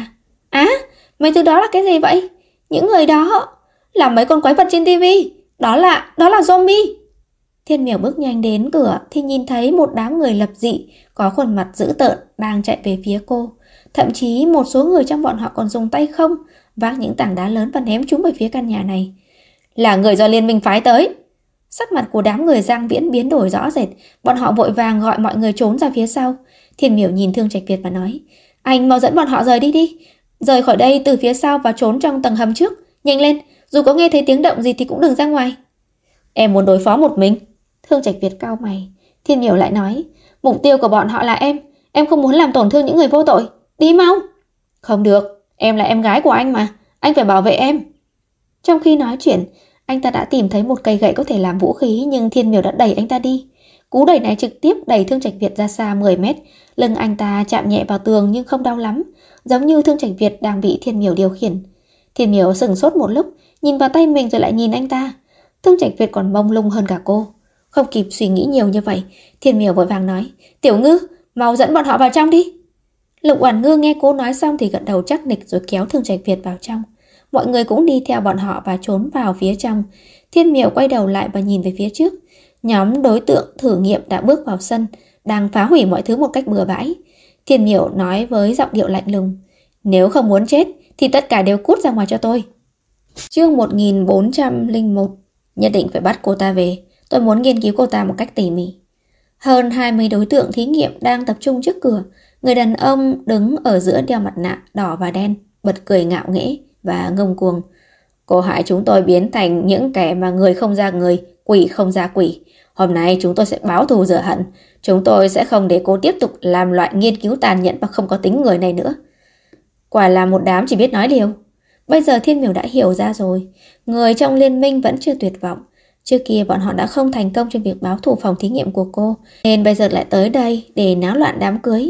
Mấy thứ đó là cái gì vậy? Những người đó là mấy con quái vật trên tivi. Đó là zombie. Thiên Miểu bước nhanh đến cửa thì nhìn thấy một đám người lập dị có khuôn mặt dữ tợn đang chạy về phía cô. Thậm chí một số người trong bọn họ còn dùng tay không vác những tảng đá lớn và ném chúng về phía căn nhà này. Là người do liên minh phái tới. Sắc mặt của đám người Giang Viễn biến đổi rõ rệt. Bọn họ vội vàng gọi mọi người trốn ra phía sau. Thiên Miểu nhìn Thương Trạch Việt và nói: Anh mau dẫn bọn họ rời đi. Rời khỏi đây từ phía sau và trốn trong tầng hầm trước. Nhanh lên, dù có nghe thấy tiếng động gì thì cũng đừng ra ngoài. Em muốn đối phó một mình. Thương Trạch Việt cau mày. Thiên Miểu lại nói: Mục tiêu của bọn họ là em không muốn làm tổn thương những người vô tội. Đi mau. Không được, em là em gái của anh mà, anh phải bảo vệ em. Trong khi nói chuyện, anh ta đã tìm thấy một cây gậy có thể làm vũ khí, nhưng Thiên Miểu đã đẩy anh ta đi. Cú đẩy này trực tiếp đẩy Thương Trạch Việt ra xa 10 mét. Lưng anh ta chạm nhẹ vào tường nhưng không đau lắm, giống như Thương Trạch Việt đang bị Thiên Miểu điều khiển. Thiên Miểu sững sốt một lúc, nhìn vào tay mình rồi lại nhìn anh ta. Thương Trạch Việt còn mông lung hơn cả cô. Không kịp suy nghĩ nhiều như vậy, Thiên Miểu vội vàng nói: Tiểu Ngư, mau dẫn bọn họ vào trong đi. Lục Oản Ngư nghe cô nói xong thì gật đầu chắc nịch rồi kéo Thương Trạch Việt vào trong. Mọi người cũng đi theo bọn họ và trốn vào phía trong. Thiên Miểu quay đầu lại và nhìn về phía trước. Nhóm đối tượng thử nghiệm đã bước vào sân, đang phá hủy mọi thứ một cách bừa bãi. Thiên Miểu nói với giọng điệu lạnh lùng: Nếu không muốn chết thì tất cả đều cút ra ngoài cho tôi. Chương 1401. Nhất định phải bắt cô ta về. Tôi muốn nghiên cứu cô ta một cách tỉ mỉ. Hơn 20 đối tượng thí nghiệm đang tập trung trước cửa. Người đàn ông đứng ở giữa đeo mặt nạ đỏ và đen, bật cười ngạo nghễ và ngông cuồng. Cô hại chúng tôi biến thành những kẻ mà người không ra người, quỷ không ra quỷ. Hôm nay chúng tôi sẽ báo thù rửa hận. Chúng tôi sẽ không để cô tiếp tục làm loại nghiên cứu tàn nhẫn và không có tính người này nữa. Quả là một đám chỉ biết nói liều. Bây giờ Thiên Miểu đã hiểu ra rồi. Người trong liên minh vẫn chưa tuyệt vọng. Trước kia bọn họ đã không thành công trong việc báo thù phòng thí nghiệm của cô, nên bây giờ lại tới đây để náo loạn đám cưới.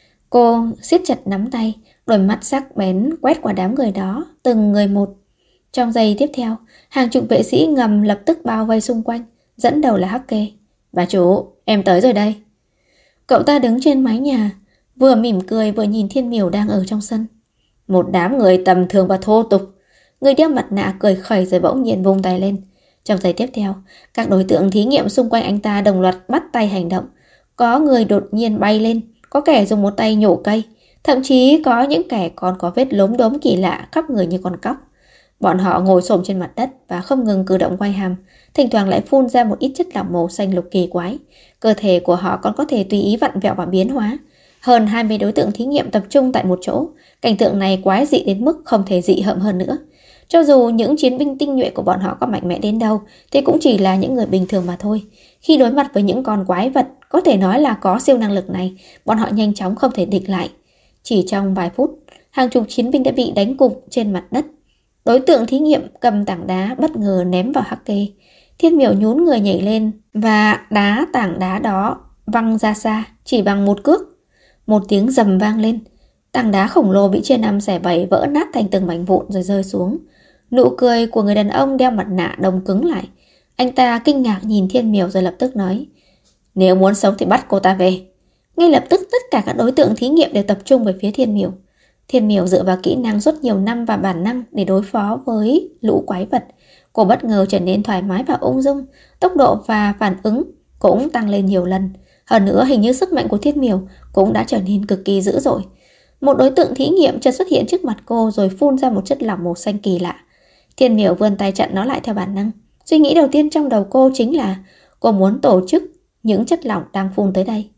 Cô siết chặt nắm tay, đôi mắt sắc bén quét qua đám người đó, từng người một. Trong giây tiếp theo, hàng chục vệ sĩ ngầm lập tức bao vây xung quanh, dẫn đầu là Hắc Kê. Bà chủ, em tới rồi đây. Cậu ta đứng trên mái nhà, vừa mỉm cười vừa nhìn Thiên Miểu đang ở trong sân. Một đám người tầm thường và thô tục. Người đeo mặt nạ cười khẩy rồi bỗng nhiên vung tay lên. Trong giây tiếp theo, các đối tượng thí nghiệm xung quanh anh ta đồng loạt bắt tay hành động. Có người đột nhiên bay lên, có kẻ dùng một tay nhổ cây, thậm chí có những kẻ còn có vết lốm đốm kỳ lạ khắp người như con cóc. Bọn họ ngồi xổm trên mặt đất và không ngừng cử động quay hàm, thỉnh thoảng lại phun ra một ít chất lỏng màu xanh lục kỳ quái. Cơ thể của họ còn có thể tùy ý vặn vẹo và biến hóa. Hơn 20 đối tượng thí nghiệm tập trung tại một chỗ. Cảnh tượng này quái dị đến mức không thể dị hợm hơn nữa. Cho dù những chiến binh tinh nhuệ của bọn họ có mạnh mẽ đến đâu thì cũng chỉ là những người bình thường mà thôi. Khi đối mặt với những con quái vật có thể nói là có siêu năng lực này, bọn họ nhanh chóng không thể địch lại. Chỉ trong vài phút, hàng chục chiến binh đã bị đánh gục trên mặt đất. Đối tượng thí nghiệm cầm tảng đá bất ngờ ném vào Hắc Kê. Thiên Miểu nhún người nhảy lên và đá tảng đá đó văng ra xa chỉ bằng một cước. Một tiếng rầm vang lên. Tảng đá khổng lồ bị chia 5 xẻ 7 vỡ nát thành từng mảnh vụn rồi rơi xuống. Nụ cười của người đàn ông đeo mặt nạ đông cứng lại. Anh ta kinh ngạc nhìn Thiên Miểu rồi lập tức nói: Nếu muốn sống thì bắt cô ta về. Ngay lập tức tất cả các đối tượng thí nghiệm đều tập trung về phía Thiên Miểu. Thiên Miểu dựa vào kỹ năng rất nhiều năm và bản năng để đối phó với lũ quái vật. Cô bất ngờ trở nên thoải mái và ung dung. Tốc độ và phản ứng cũng tăng lên nhiều lần. Hơn nữa hình như sức mạnh của Thiên Miểu cũng đã trở nên cực kỳ dữ dội. Một đối tượng thí nghiệm chợt xuất hiện trước mặt cô rồi phun ra một chất lỏng màu xanh kỳ lạ. Thiên Miểu vươn tay chặn nó lại theo bản năng. Suy nghĩ đầu tiên trong đầu cô chính là cô muốn tổ chức những chất lỏng đang phun tới đây.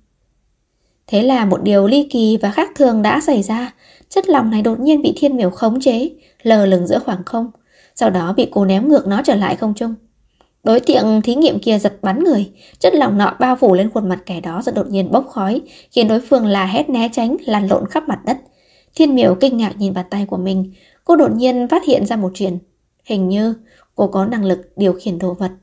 Thế là một điều ly kỳ và khác thường đã xảy ra. Chất lỏng này đột nhiên bị Thiên Miểu khống chế, lơ lửng giữa khoảng không. Sau đó bị cô ném ngược nó trở lại không trung. Đối tượng thí nghiệm kia giật bắn người, chất lỏng nọ bao phủ lên khuôn mặt kẻ đó rồi đột nhiên bốc khói, khiến đối phương la hét né tránh, lăn lộn khắp mặt đất. Thiên Miểu kinh ngạc nhìn bàn tay của mình, cô đột nhiên phát hiện ra một chuyện, hình như cô có năng lực điều khiển đồ vật.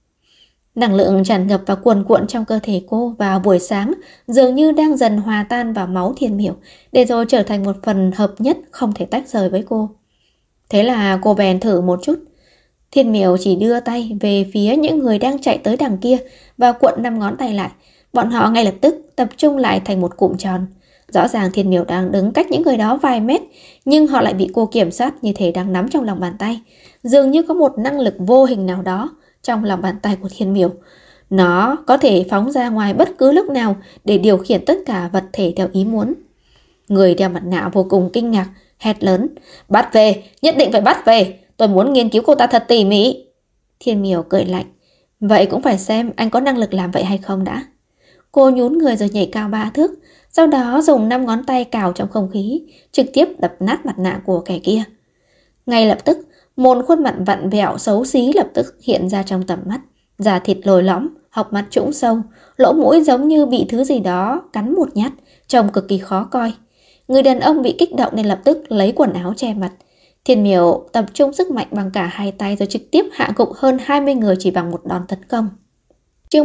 Năng lượng tràn ngập và cuồn cuộn trong cơ thể cô vào buổi sáng dường như đang dần hòa tan vào máu Thiên Miểu, để rồi trở thành một phần hợp nhất không thể tách rời với cô. Thế là cô bèn thử một chút. Thiên Miểu chỉ đưa tay về phía những người đang chạy tới đằng kia và cuộn 5 ngón tay lại. Bọn họ ngay lập tức tập trung lại thành một cụm tròn. Rõ ràng Thiên Miểu đang đứng cách những người đó vài mét, nhưng họ lại bị cô kiểm soát như thể đang nắm trong lòng bàn tay. Dường như có một năng lực vô hình nào đó trong lòng bàn tay của Thiên Miểu. Nó có thể phóng ra ngoài bất cứ lúc nào để điều khiển tất cả vật thể theo ý muốn. Người đeo mặt nạ vô cùng kinh ngạc, hét lớn: "Bắt về, nhất định phải bắt về, tôi muốn nghiên cứu cô ta thật tỉ mỉ." Thiên Miểu cười lạnh: "Vậy cũng phải xem anh có năng lực làm vậy hay không đã." Cô nhún người rồi nhảy cao 3 thước, sau đó dùng 5 ngón tay cào trong không khí, trực tiếp đập nát mặt nạ của kẻ kia. Ngay lập tức, một khuôn mặt vặn vẹo xấu xí lập tức hiện ra trong tầm mắt, da thịt lồi lõm, hốc mắt trũng sâu, lỗ mũi giống như bị thứ gì đó cắn một nhát, trông cực kỳ khó coi. Người đàn ông bị kích động nên lập tức lấy quần áo che mặt. Thiên Miểu tập trung sức mạnh bằng cả hai tay rồi trực tiếp hạ gục hơn 20 người chỉ bằng một đòn tấn công. Chương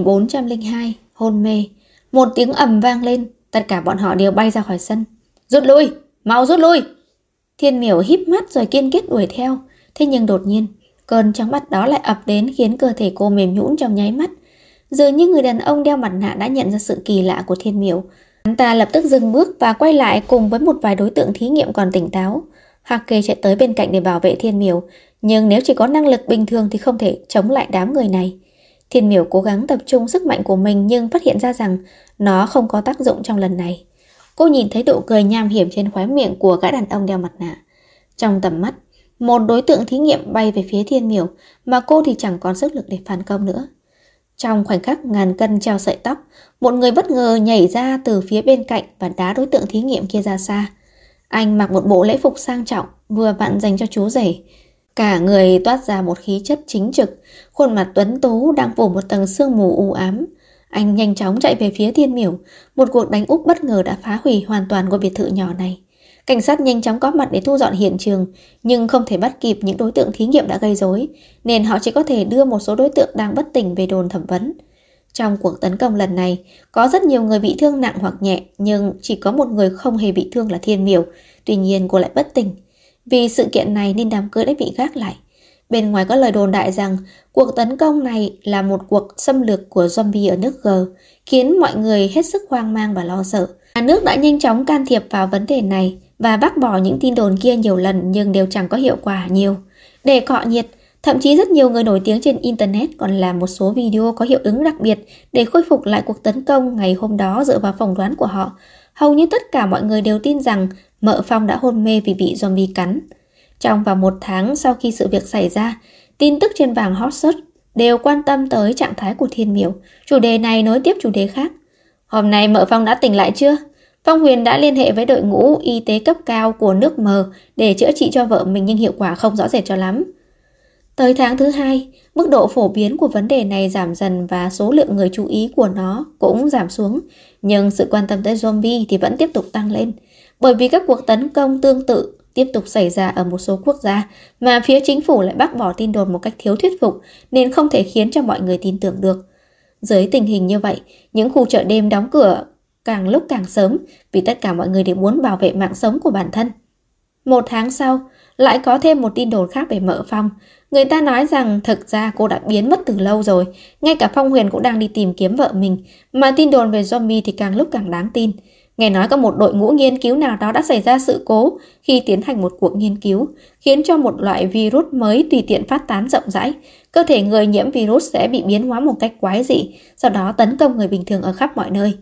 1402, hôn mê. Một tiếng ầm vang lên, tất cả bọn họ đều bay ra khỏi sân. "Rút lui, mau rút lui!" Thiên Miểu híp mắt rồi kiên quyết đuổi theo. Thế nhưng đột nhiên, cơn chóng mặt đó lại ập đến khiến cơ thể cô mềm nhũn trong nháy mắt. Dường như người đàn ông đeo mặt nạ đã nhận ra sự kỳ lạ của Thiên Miểu. Hắn ta lập tức dừng bước và quay lại cùng với một vài đối tượng thí nghiệm còn tỉnh táo. Hake chạy tới bên cạnh để bảo vệ Thiên Miểu, nhưng nếu chỉ có năng lực bình thường thì không thể chống lại đám người này. Thiên Miểu cố gắng tập trung sức mạnh của mình nhưng phát hiện ra rằng nó không có tác dụng trong lần này. Cô nhìn thấy nụ cười nham hiểm trên khóe miệng của gã đàn ông đeo mặt nạ. Trong tầm mắt, một đối tượng thí nghiệm bay về phía Thiên Miểu, mà cô thì chẳng còn sức lực để phản công nữa. Trong khoảnh khắc ngàn cân treo sợi tóc, một người bất ngờ nhảy ra từ phía bên cạnh và đá đối tượng thí nghiệm kia ra xa. Anh mặc một bộ lễ phục sang trọng, vừa vặn dành cho chú rể. Cả người toát ra một khí chất chính trực, khuôn mặt tuấn tú đang phủ một tầng sương mù u ám. Anh nhanh chóng chạy về phía Thiên Miểu. Một cuộc đánh úp bất ngờ đã phá hủy hoàn toàn ngôi biệt thự nhỏ này. Cảnh sát nhanh chóng có mặt để thu dọn hiện trường, nhưng không thể bắt kịp những đối tượng thí nghiệm đã gây rối, nên họ chỉ có thể đưa một số đối tượng đang bất tỉnh về đồn thẩm vấn. Trong cuộc tấn công lần này, có rất nhiều người bị thương nặng hoặc nhẹ, nhưng chỉ có một người không hề bị thương là Thiên Miểu. Tuy nhiên cô lại bất tỉnh. Vì sự kiện này nên đám cưới đã bị gác lại. Bên ngoài có lời đồn đại rằng cuộc tấn công này là một cuộc xâm lược của zombie ở nước G, khiến mọi người hết sức hoang mang và lo sợ. Nhà nước đã nhanh chóng can thiệp vào vấn đề này và bác bỏ những tin đồn kia nhiều lần nhưng đều chẳng có hiệu quả nhiều. Để cọ nhiệt, thậm chí rất nhiều người nổi tiếng trên Internet còn làm một số video có hiệu ứng đặc biệt để khôi phục lại cuộc tấn công ngày hôm đó dựa vào phỏng đoán của họ. Hầu như tất cả mọi người đều tin rằng Mợ Phong đã hôn mê vì bị zombie cắn. Trong vòng 1 tháng sau khi sự việc xảy ra, tin tức trên bảng hot search đều quan tâm tới trạng thái của Thiên Miểu. Chủ đề này nối tiếp chủ đề khác. Hôm nay Mợ Phong đã tỉnh lại chưa? Phong Huyền đã liên hệ với đội ngũ y tế cấp cao của nước M để chữa trị cho vợ mình nhưng hiệu quả không rõ rệt cho lắm. Tới tháng thứ 2, mức độ phổ biến của vấn đề này giảm dần và số lượng người chú ý của nó cũng giảm xuống. Nhưng sự quan tâm tới zombie thì vẫn tiếp tục tăng lên. Bởi vì các cuộc tấn công tương tự tiếp tục xảy ra ở một số quốc gia mà phía chính phủ lại bác bỏ tin đồn một cách thiếu thuyết phục nên không thể khiến cho mọi người tin tưởng được. Dưới tình hình như vậy, những khu chợ đêm đóng cửa càng lúc càng sớm vì tất cả mọi người đều muốn bảo vệ mạng sống của bản thân. 1 tháng sau, lại có thêm một tin đồn khác về Mợ Phong. Người ta nói rằng thực ra cô đã biến mất từ lâu rồi, ngay cả Phong Huyền cũng đang đi tìm kiếm vợ mình, mà tin đồn về zombie thì càng lúc càng đáng tin. Nghe nói có một đội ngũ nghiên cứu nào đó đã xảy ra sự cố khi tiến hành một cuộc nghiên cứu, khiến cho một loại virus mới tùy tiện phát tán rộng rãi. Cơ thể người nhiễm virus sẽ bị biến hóa một cách quái dị, sau đó tấn công người bình thường ở khắp mọi nơi.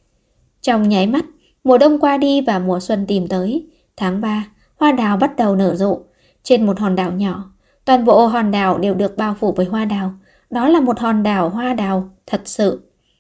Trong nháy mắt, mùa đông qua đi và mùa xuân tìm tới. Tháng 3, hoa đào bắt đầu nở rộ. Trên một hòn đảo nhỏ, toàn bộ hòn đảo đều được bao phủ với hoa đào. Đó là một hòn đảo hoa đào thật sự.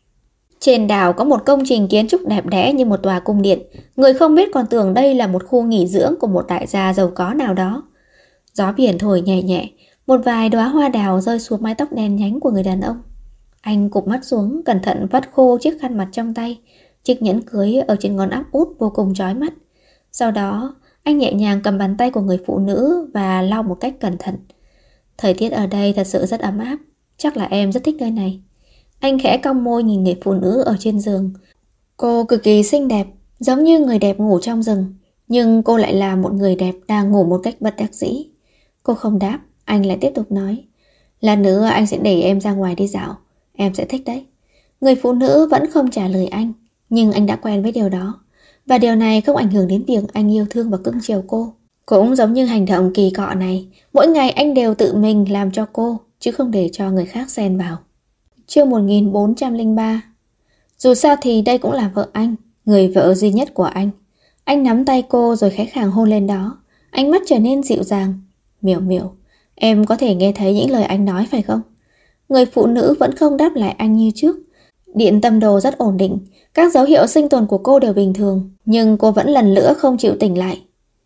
Trên đảo có một công trình kiến trúc đẹp đẽ như một tòa cung điện. Người không biết còn tưởng đây là một khu nghỉ dưỡng của một đại gia giàu có nào đó. Gió biển thổi nhẹ nhẹ, Một vài đóa hoa đào rơi xuống mái tóc đen nhánh của người đàn ông. Anh cụp mắt xuống, cẩn thận vắt khô chiếc khăn mặt trong tay. Chiếc nhẫn cưới ở trên ngón áp út vô cùng chói mắt. Sau đó, anh nhẹ nhàng cầm bàn tay của người phụ nữ và lau một cách cẩn thận. Thời tiết ở đây thật sự rất ấm áp. Chắc là em rất thích nơi này. Anh khẽ cong môi nhìn người phụ nữ ở trên giường. Cô cực kỳ xinh đẹp, giống như người đẹp ngủ trong rừng. Nhưng cô lại là một người đẹp đang ngủ một cách bất đắc dĩ. Cô không đáp, anh lại tiếp tục nói. Lát nữa anh sẽ để em ra ngoài đi dạo. Em sẽ thích đấy. Người phụ nữ vẫn không trả lời anh, nhưng anh đã quen với điều đó. Và điều này không ảnh hưởng đến việc anh yêu thương và cưng chiều cô. Cũng giống như hành động kỳ cọ này, mỗi ngày anh đều tự mình làm cho cô, chứ không để cho người khác xen vào. Chương 1403. Dù sao thì đây cũng là vợ anh, người vợ duy nhất của anh. Anh nắm tay cô rồi khẽ khàng hôn lên đó. Ánh mắt trở nên dịu dàng. Miểu miểu, em có thể nghe thấy những lời anh nói phải không? Người phụ nữ vẫn không đáp lại anh như trước. Điện tâm đồ rất ổn định, các dấu hiệu sinh tồn của cô đều bình thường, nhưng cô vẫn lần nữa không chịu tỉnh lại.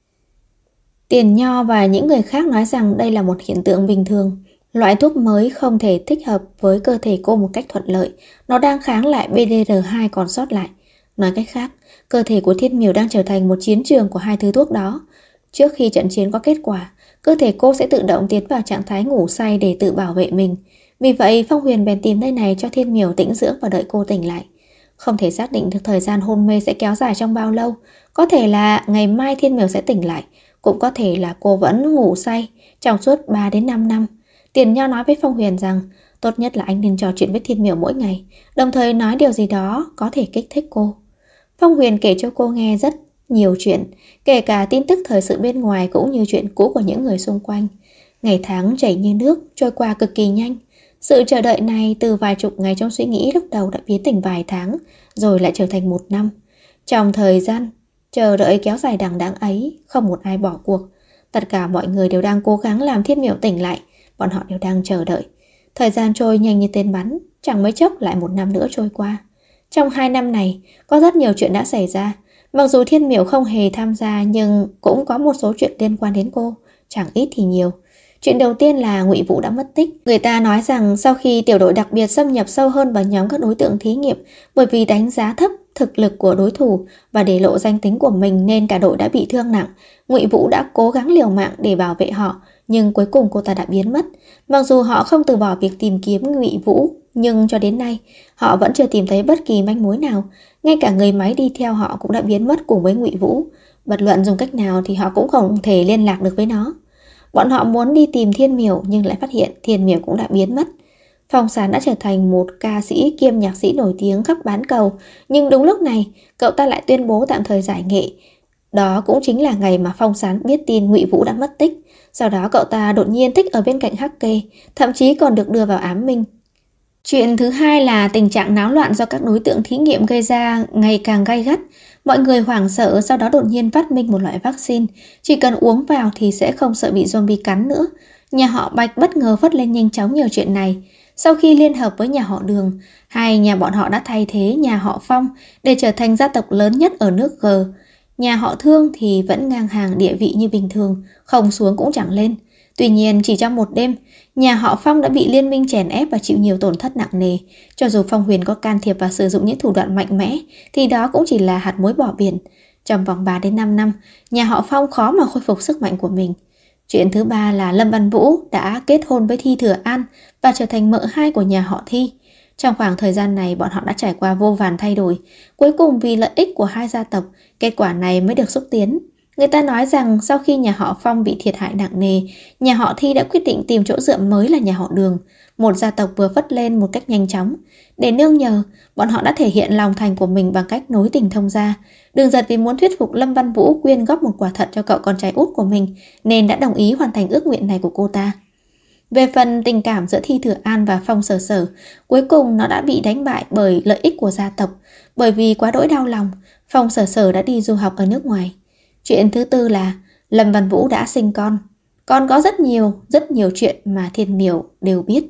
Tiền Nho và những người khác nói rằng đây là một hiện tượng bình thường. Loại thuốc mới không thể thích hợp với cơ thể cô một cách thuận lợi. Nó đang kháng lại BDR2 còn sót lại. Nói cách khác, cơ thể của Thiên Miểu đang trở thành một chiến trường của hai thứ thuốc đó. Trước khi trận chiến có kết quả, cơ thể cô sẽ tự động tiến vào trạng thái ngủ say để tự bảo vệ mình. Vì vậy, Phong Huyền bèn tìm nơi này cho Thiên Miểu tĩnh dưỡng và đợi cô tỉnh lại. Không thể xác định được thời gian hôn mê sẽ kéo dài trong bao lâu. Có thể là ngày mai Thiên Miểu sẽ tỉnh lại, cũng có thể là cô vẫn ngủ say trong suốt 3 đến 5 năm. Tiền Nho nói với Phong Huyền rằng tốt nhất là anh nên trò chuyện với Thiên Miểu mỗi ngày, đồng thời nói điều gì đó có thể kích thích cô. Phong Huyền kể cho cô nghe rất nhiều chuyện, kể cả tin tức thời sự bên ngoài cũng như chuyện cũ của những người xung quanh. Ngày tháng chảy như nước, trôi qua cực kỳ nhanh. Sự chờ đợi này từ vài chục ngày trong suy nghĩ lúc đầu đã biến thành vài tháng, rồi lại trở thành 1 năm. Trong thời gian chờ đợi kéo dài đằng đẵng ấy, không một ai bỏ cuộc. Tất cả mọi người đều đang cố gắng làm Thiên Miểu tỉnh lại. Bọn họ đều đang chờ đợi. Thời gian trôi nhanh như tên bắn, chẳng mấy chốc lại 1 năm nữa trôi qua. Trong 2 năm này, có rất nhiều chuyện đã xảy ra. Mặc dù Thiên Miểu không hề tham gia, nhưng cũng có một số chuyện liên quan đến cô, chẳng ít thì nhiều. Chuyện đầu tiên là Ngụy Vũ đã mất tích. Người ta nói rằng sau khi tiểu đội đặc biệt xâm nhập sâu hơn vào nhóm các đối tượng thí nghiệm, bởi vì đánh giá thấp thực lực của đối thủ và để lộ danh tính của mình nên cả đội đã bị thương nặng. Ngụy Vũ đã cố gắng liều mạng để bảo vệ họ, nhưng cuối cùng cô ta đã biến mất. Mặc dù họ không từ bỏ việc tìm kiếm Ngụy Vũ, nhưng cho đến nay họ vẫn chưa tìm thấy bất kỳ manh mối nào. Ngay cả người máy đi theo họ cũng đã biến mất cùng với Ngụy Vũ. Bất luận dùng cách nào thì họ cũng không thể liên lạc được với nó. Bọn họ muốn đi tìm Thiên Miểu nhưng lại phát hiện Thiên Miểu cũng đã biến mất. Phong Sán đã trở thành một ca sĩ kiêm nhạc sĩ nổi tiếng khắp bán cầu, nhưng đúng lúc này cậu ta lại tuyên bố tạm thời giải nghệ. Đó cũng chính là ngày mà Phong Sán biết tin Ngụy Vũ đã mất tích. Sau đó cậu ta đột nhiên thích ở bên cạnh Hắc Kê, thậm chí còn được đưa vào ám minh. Chuyện thứ hai là tình trạng náo loạn do các đối tượng thí nghiệm gây ra ngày càng gay gắt. Mọi người hoảng sợ, sau đó đột nhiên phát minh một loại vaccine, chỉ cần uống vào thì sẽ không sợ bị zombie cắn nữa. Nhà họ Bạch bất ngờ phất lên nhanh chóng nhờ chuyện này. Sau khi liên hợp với nhà họ Đường, hai nhà bọn họ đã thay thế nhà họ Phong để trở thành gia tộc lớn nhất ở nước G. Nhà họ Thương thì vẫn ngang hàng địa vị như bình thường, không xuống cũng chẳng lên. Tuy nhiên chỉ trong một đêm, nhà họ Phong đã bị liên minh chèn ép và chịu nhiều tổn thất nặng nề. Cho dù Phong Huyền có can thiệp và sử dụng những thủ đoạn mạnh mẽ, thì đó cũng chỉ là hạt muối bỏ biển. Trong vòng 3 đến 5 năm, nhà họ Phong khó mà khôi phục sức mạnh của mình. Chuyện thứ ba là Lâm Văn Vũ đã kết hôn với Thi Thừa An và trở thành mợ hai của nhà họ Thi. Trong khoảng thời gian này, bọn họ đã trải qua vô vàn thay đổi. Cuối cùng vì lợi ích của hai gia tộc, kết quả này mới được xúc tiến. Người ta nói rằng sau khi nhà họ Phong bị thiệt hại nặng nề, nhà họ Thi đã quyết định tìm chỗ dựa mới là nhà họ Đường, một gia tộc vừa phất lên một cách nhanh chóng. Để nương nhờ, bọn họ đã thể hiện lòng thành của mình bằng cách nối tình thông gia. Đường Giật vì muốn thuyết phục Lâm Văn Vũ quyên góp một quả thận cho cậu con trai út của mình, nên đã đồng ý hoàn thành ước nguyện này của cô ta. Về phần tình cảm giữa Thi Thừa An và Phong Sở Sở, cuối cùng nó đã bị đánh bại bởi lợi ích của gia tộc. Bởi vì quá đỗi đau lòng, Phong Sở Sở đã đi du học ở nước ngoài. Chuyện thứ tư là Lâm Văn Vũ đã sinh con. Còn có rất nhiều chuyện mà Thiên Miểu đều biết.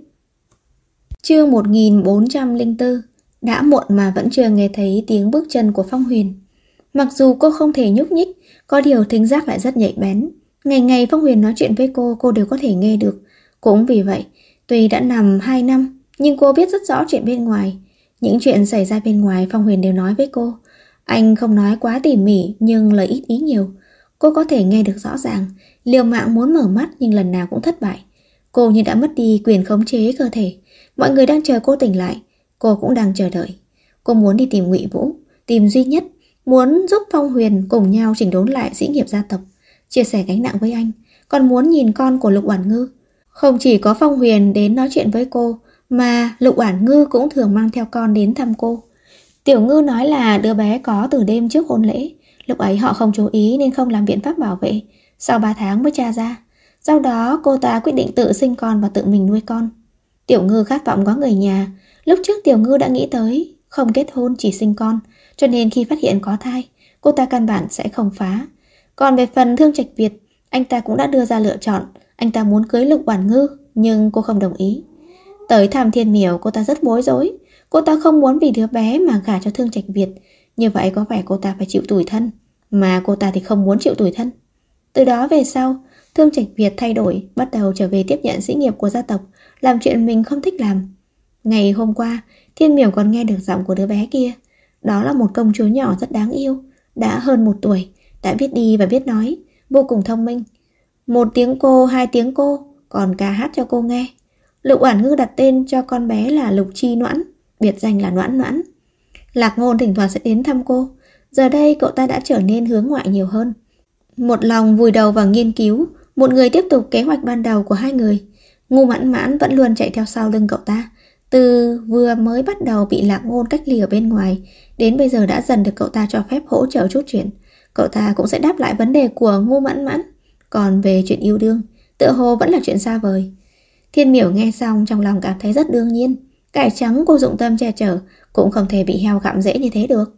Chương 1404. Đã muộn mà vẫn chưa nghe thấy tiếng bước chân của Phong Huyền. Mặc dù cô không thể nhúc nhích, có điều thính giác lại rất nhạy bén. Ngày ngày Phong Huyền nói chuyện với cô đều có thể nghe được. Cũng vì vậy, tuy đã nằm 2 năm, nhưng cô biết rất rõ chuyện bên ngoài. Những chuyện xảy ra bên ngoài Phong Huyền đều nói với cô. Anh không nói quá tỉ mỉ nhưng lời ít ý nhiều. Cô có thể nghe được rõ ràng, liều mạng muốn mở mắt nhưng lần nào cũng thất bại. Cô như đã mất đi quyền khống chế cơ thể. Mọi người đang chờ cô tỉnh lại, cô cũng đang chờ đợi. Cô muốn đi tìm Ngụy Vũ, tìm Duy Nhất, muốn giúp Phong Huyền cùng nhau chỉnh đốn lại dĩ nghiệp gia tộc, chia sẻ gánh nặng với anh, còn muốn nhìn con của Lục Oản Ngư. Không chỉ có Phong Huyền đến nói chuyện với cô, mà Lục Oản Ngư cũng thường mang theo con đến thăm cô. Tiểu Ngư nói là đứa bé có từ đêm trước hôn lễ, lúc ấy họ không chú ý nên không làm biện pháp bảo vệ, sau 3 tháng mới tra ra. Sau đó cô ta quyết định tự sinh con và tự mình nuôi con. Tiểu Ngư khát vọng có người nhà, lúc trước Tiểu Ngư đã nghĩ tới không kết hôn chỉ sinh con, cho nên khi phát hiện có thai, cô ta căn bản sẽ không phá. Còn về phần Thương Trạch Việt, anh ta cũng đã đưa ra lựa chọn, anh ta muốn cưới Lục Oản Ngư, nhưng cô không đồng ý. Tới thăm Thiên Miểu, cô ta rất bối rối. Cô ta không muốn vì đứa bé mà gả cho Thương Trạch Việt. Như vậy có vẻ cô ta phải chịu tủi thân, mà cô ta thì không muốn chịu tủi thân. Từ đó về sau, Thương Trạch Việt thay đổi, bắt đầu trở về tiếp nhận sĩ nghiệp của gia tộc, làm chuyện mình không thích làm. Ngày hôm qua, Thiên Miểu còn nghe được giọng của đứa bé kia. Đó là một công chúa nhỏ rất đáng yêu, đã hơn 1 tuổi, đã biết đi và biết nói, vô cùng thông minh. 1 tiếng cô, 2 tiếng cô, còn ca hát cho cô nghe. Lục Oản Ngư đặt tên cho con bé là Lục Chi Noãn, biệt danh là Noãn Noãn. Lạc Ngôn thỉnh thoảng sẽ đến thăm cô. Giờ đây cậu ta đã trở nên hướng ngoại nhiều hơn. Một lòng vùi đầu vào nghiên cứu, một người tiếp tục kế hoạch ban đầu của hai người. Ngu Mãn Mãn vẫn luôn chạy theo sau lưng cậu ta. Từ vừa mới bắt đầu bị Lạc Ngôn cách ly ở bên ngoài, đến bây giờ đã dần được cậu ta cho phép hỗ trợ chút chuyện. Cậu ta cũng sẽ đáp lại vấn đề của Ngu Mãn Mãn. Còn về chuyện yêu đương, tựa hồ vẫn là chuyện xa vời. Thiên Miểu nghe xong trong lòng cảm thấy rất đương nhiên. Cải trắng cô dụng tâm che chở cũng không thể bị heo gặm dễ như thế được.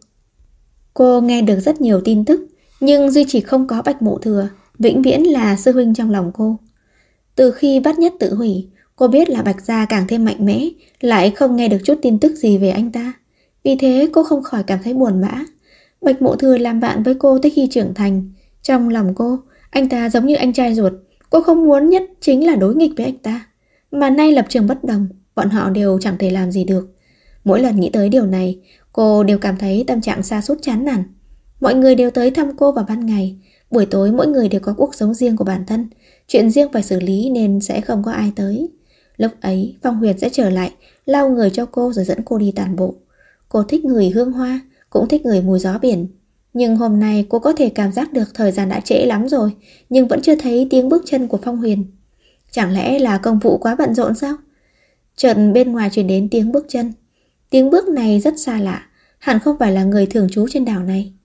Cô nghe được rất nhiều tin tức, nhưng duy chỉ không có Bạch Mộ Thừa, vĩnh viễn là sư huynh trong lòng cô. Từ khi Bát Nhất tự hủy, cô biết là Bạch Gia càng thêm mạnh mẽ, lại không nghe được chút tin tức gì về anh ta. Vì thế cô không khỏi cảm thấy buồn bã. Bạch Mộ Thừa làm bạn với cô tới khi trưởng thành. Trong lòng cô, anh ta giống như anh trai ruột. Cô không muốn nhất chính là đối nghịch với anh ta. Mà nay lập trường bất đồng, bọn họ đều chẳng thể làm gì được. Mỗi lần nghĩ tới điều này, cô đều cảm thấy tâm trạng sa sút chán nản. Mọi người đều tới thăm cô vào ban ngày, buổi tối mỗi người đều có cuộc sống riêng của bản thân, chuyện riêng phải xử lý nên sẽ không có ai tới. Lúc ấy, Phong Huyền sẽ trở lại, lau người cho cô rồi dẫn cô đi tản bộ. Cô thích người hương hoa, cũng thích người mùi gió biển. Nhưng hôm nay cô có thể cảm giác được thời gian đã trễ lắm rồi, nhưng vẫn chưa thấy tiếng bước chân của Phong Huyền. Chẳng lẽ là công vụ quá bận rộn sao? Chợt bên ngoài truyền đến tiếng bước chân. Tiếng bước này rất xa lạ, hẳn không phải là người thường trú trên đảo này.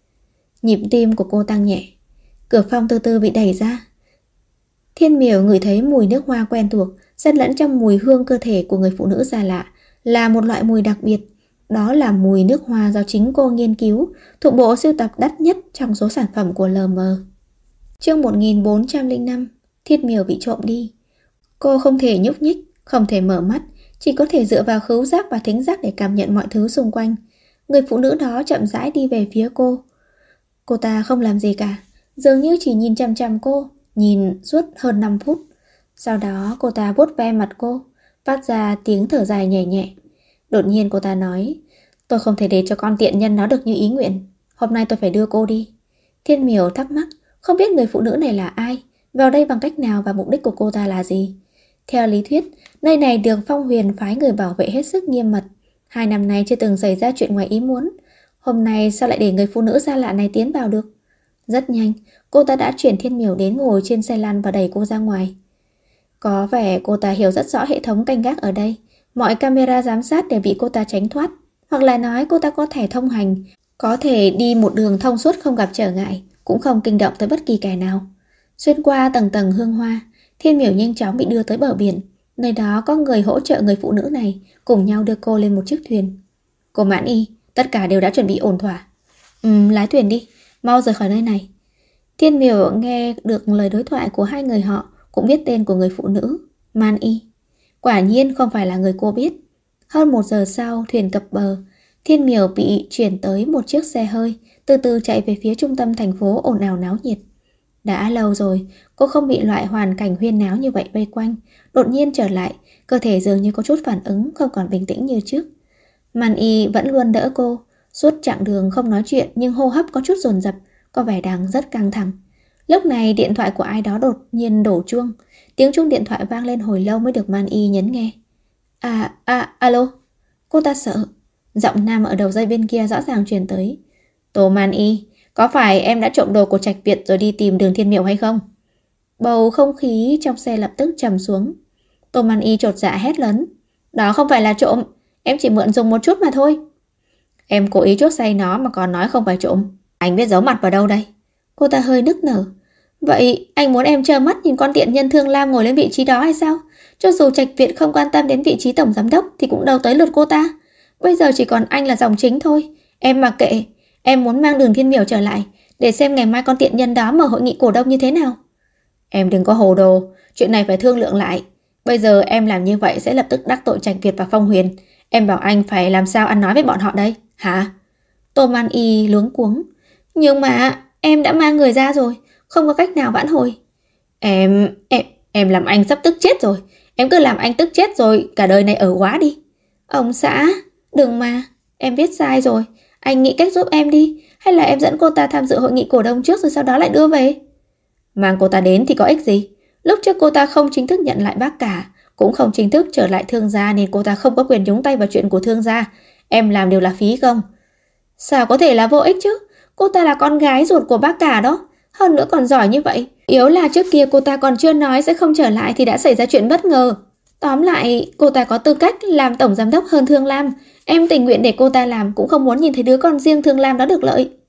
Nhịp tim của cô tăng nhẹ. Cửa phòng từ từ bị đẩy ra. Thiên Miểu ngửi thấy mùi nước hoa quen thuộc, xen lẫn trong mùi hương cơ thể của người phụ nữ xa lạ, là một loại mùi đặc biệt. Đó là mùi nước hoa do chính cô nghiên cứu, thuộc bộ sưu tập đắt nhất trong số sản phẩm của LM. Chương 1405, Thiên Miểu bị trộm đi. Cô không thể nhúc nhích, không thể mở mắt, chỉ có thể dựa vào khứu giác và thính giác để cảm nhận mọi thứ xung quanh. Người phụ nữ đó chậm rãi đi về phía cô. Cô ta không làm gì cả, dường như chỉ nhìn chằm chằm cô, nhìn suốt hơn 5 phút. Sau đó cô ta vuốt ve mặt cô, phát ra tiếng thở dài nhẹ nhẹ. Đột nhiên cô ta nói, tôi không thể để cho con tiện nhân nó được như ý nguyện. Hôm nay tôi phải đưa cô đi. Thiên Miểu thắc mắc, không biết người phụ nữ này là ai, vào đây bằng cách nào và mục đích của cô ta là gì. Theo lý thuyết, nơi này được Phong Huyền phái người bảo vệ hết sức nghiêm mật. 2 năm nay chưa từng xảy ra chuyện ngoài ý muốn. Hôm nay sao lại để người phụ nữ xa lạ này tiến vào được? Rất nhanh, cô ta đã chuyển Thiên Miểu đến ngồi trên xe lăn và đẩy cô ra ngoài. Có vẻ cô ta hiểu rất rõ hệ thống canh gác ở đây. Mọi camera giám sát đều bị cô ta tránh thoát. Hoặc là nói cô ta có thẻ thông hành, có thể đi một đường thông suốt không gặp trở ngại, cũng không kinh động tới bất kỳ kẻ nào. Xuyên qua tầng tầng hương hoa, Thiên Miểu nhanh chóng bị đưa tới bờ biển. Nơi đó có người hỗ trợ người phụ nữ này, cùng nhau đưa cô lên một chiếc thuyền. Cô Mãn Y, tất cả đều đã chuẩn bị ổn thỏa. Lái thuyền đi, mau rời khỏi nơi này. Thiên Miểu nghe được lời đối thoại của hai người họ, cũng biết tên của người phụ nữ, Man Y. Quả nhiên không phải là người cô biết. Hơn 1 giờ sau, thuyền cập bờ. Thiên Miểu bị chuyển tới một chiếc xe hơi, từ từ chạy về phía trung tâm thành phố ồn ào náo nhiệt. Đã lâu rồi, cô không bị loại hoàn cảnh huyên náo như vậy vây quanh. Đột nhiên trở lại, cơ thể dường như có chút phản ứng, không còn bình tĩnh như trước. Man Y vẫn luôn đỡ cô. Suốt chặng đường không nói chuyện nhưng hô hấp có chút dồn dập, có vẻ đang rất căng thẳng. Lúc này điện thoại của ai đó đột nhiên đổ chuông. Tiếng chuông điện thoại vang lên hồi lâu mới được Man Y nhấn nghe. Alo. Cô ta sợ. Giọng nam ở đầu dây bên kia rõ ràng truyền tới. Tô Man Y, có phải em đã trộm đồ của Trạch Việt rồi đi tìm Đường Thiên Miểu hay không? Bầu không khí trong xe lập tức trầm xuống. Tô Man Y chột dạ hét lớn. Đó không phải là trộm, em chỉ mượn dùng một chút mà thôi. Em cố ý chuốc say nó mà còn nói không phải trộm. Anh biết giấu mặt vào đâu đây? Cô ta hơi nức nở. Vậy anh muốn em trơ mắt nhìn con tiện nhân Thương Lam ngồi lên vị trí đó hay sao? Cho dù Trạch Việt không quan tâm đến vị trí tổng giám đốc thì cũng đâu tới lượt cô ta. Bây giờ chỉ còn anh là dòng chính thôi. Em mặc kệ. Em muốn mang Đường Thiên Miểu trở lại để xem ngày mai con tiện nhân đó mở hội nghị cổ đông như thế nào. Em đừng có hồ đồ. Chuyện này phải thương lượng lại. Bây giờ em làm như vậy sẽ lập tức đắc tội Trạch Việt và Phong Huyền. Em bảo anh phải làm sao ăn nói với bọn họ đây, hả? Tô Man Y luống cuống. Nhưng mà em đã mang người ra rồi, không có cách nào vãn hồi. Em làm anh sắp tức chết rồi. Em cứ làm anh tức chết rồi, cả đời này ở quá đi. Ông xã, đừng mà, em biết sai rồi. Anh nghĩ cách giúp em đi. Hay là em dẫn cô ta tham dự hội nghị cổ đông trước rồi sau đó lại đưa về? Mang cô ta đến thì có ích gì? Lúc trước cô ta không chính thức nhận lại bác cả, cũng không chính thức trở lại Thương gia, nên cô ta không có quyền nhúng tay vào chuyện của Thương gia. Em làm đều là phí công. Sao có thể là vô ích chứ? Cô ta là con gái ruột của bác cả đó. Hơn nữa còn giỏi như vậy. Yếu là trước kia cô ta còn chưa nói sẽ không trở lại thì đã xảy ra chuyện bất ngờ. Tóm lại, cô ta có tư cách làm tổng giám đốc hơn Thương Lam. Em tình nguyện để cô ta làm, cũng không muốn nhìn thấy đứa con riêng Thương Lam đó được lợi.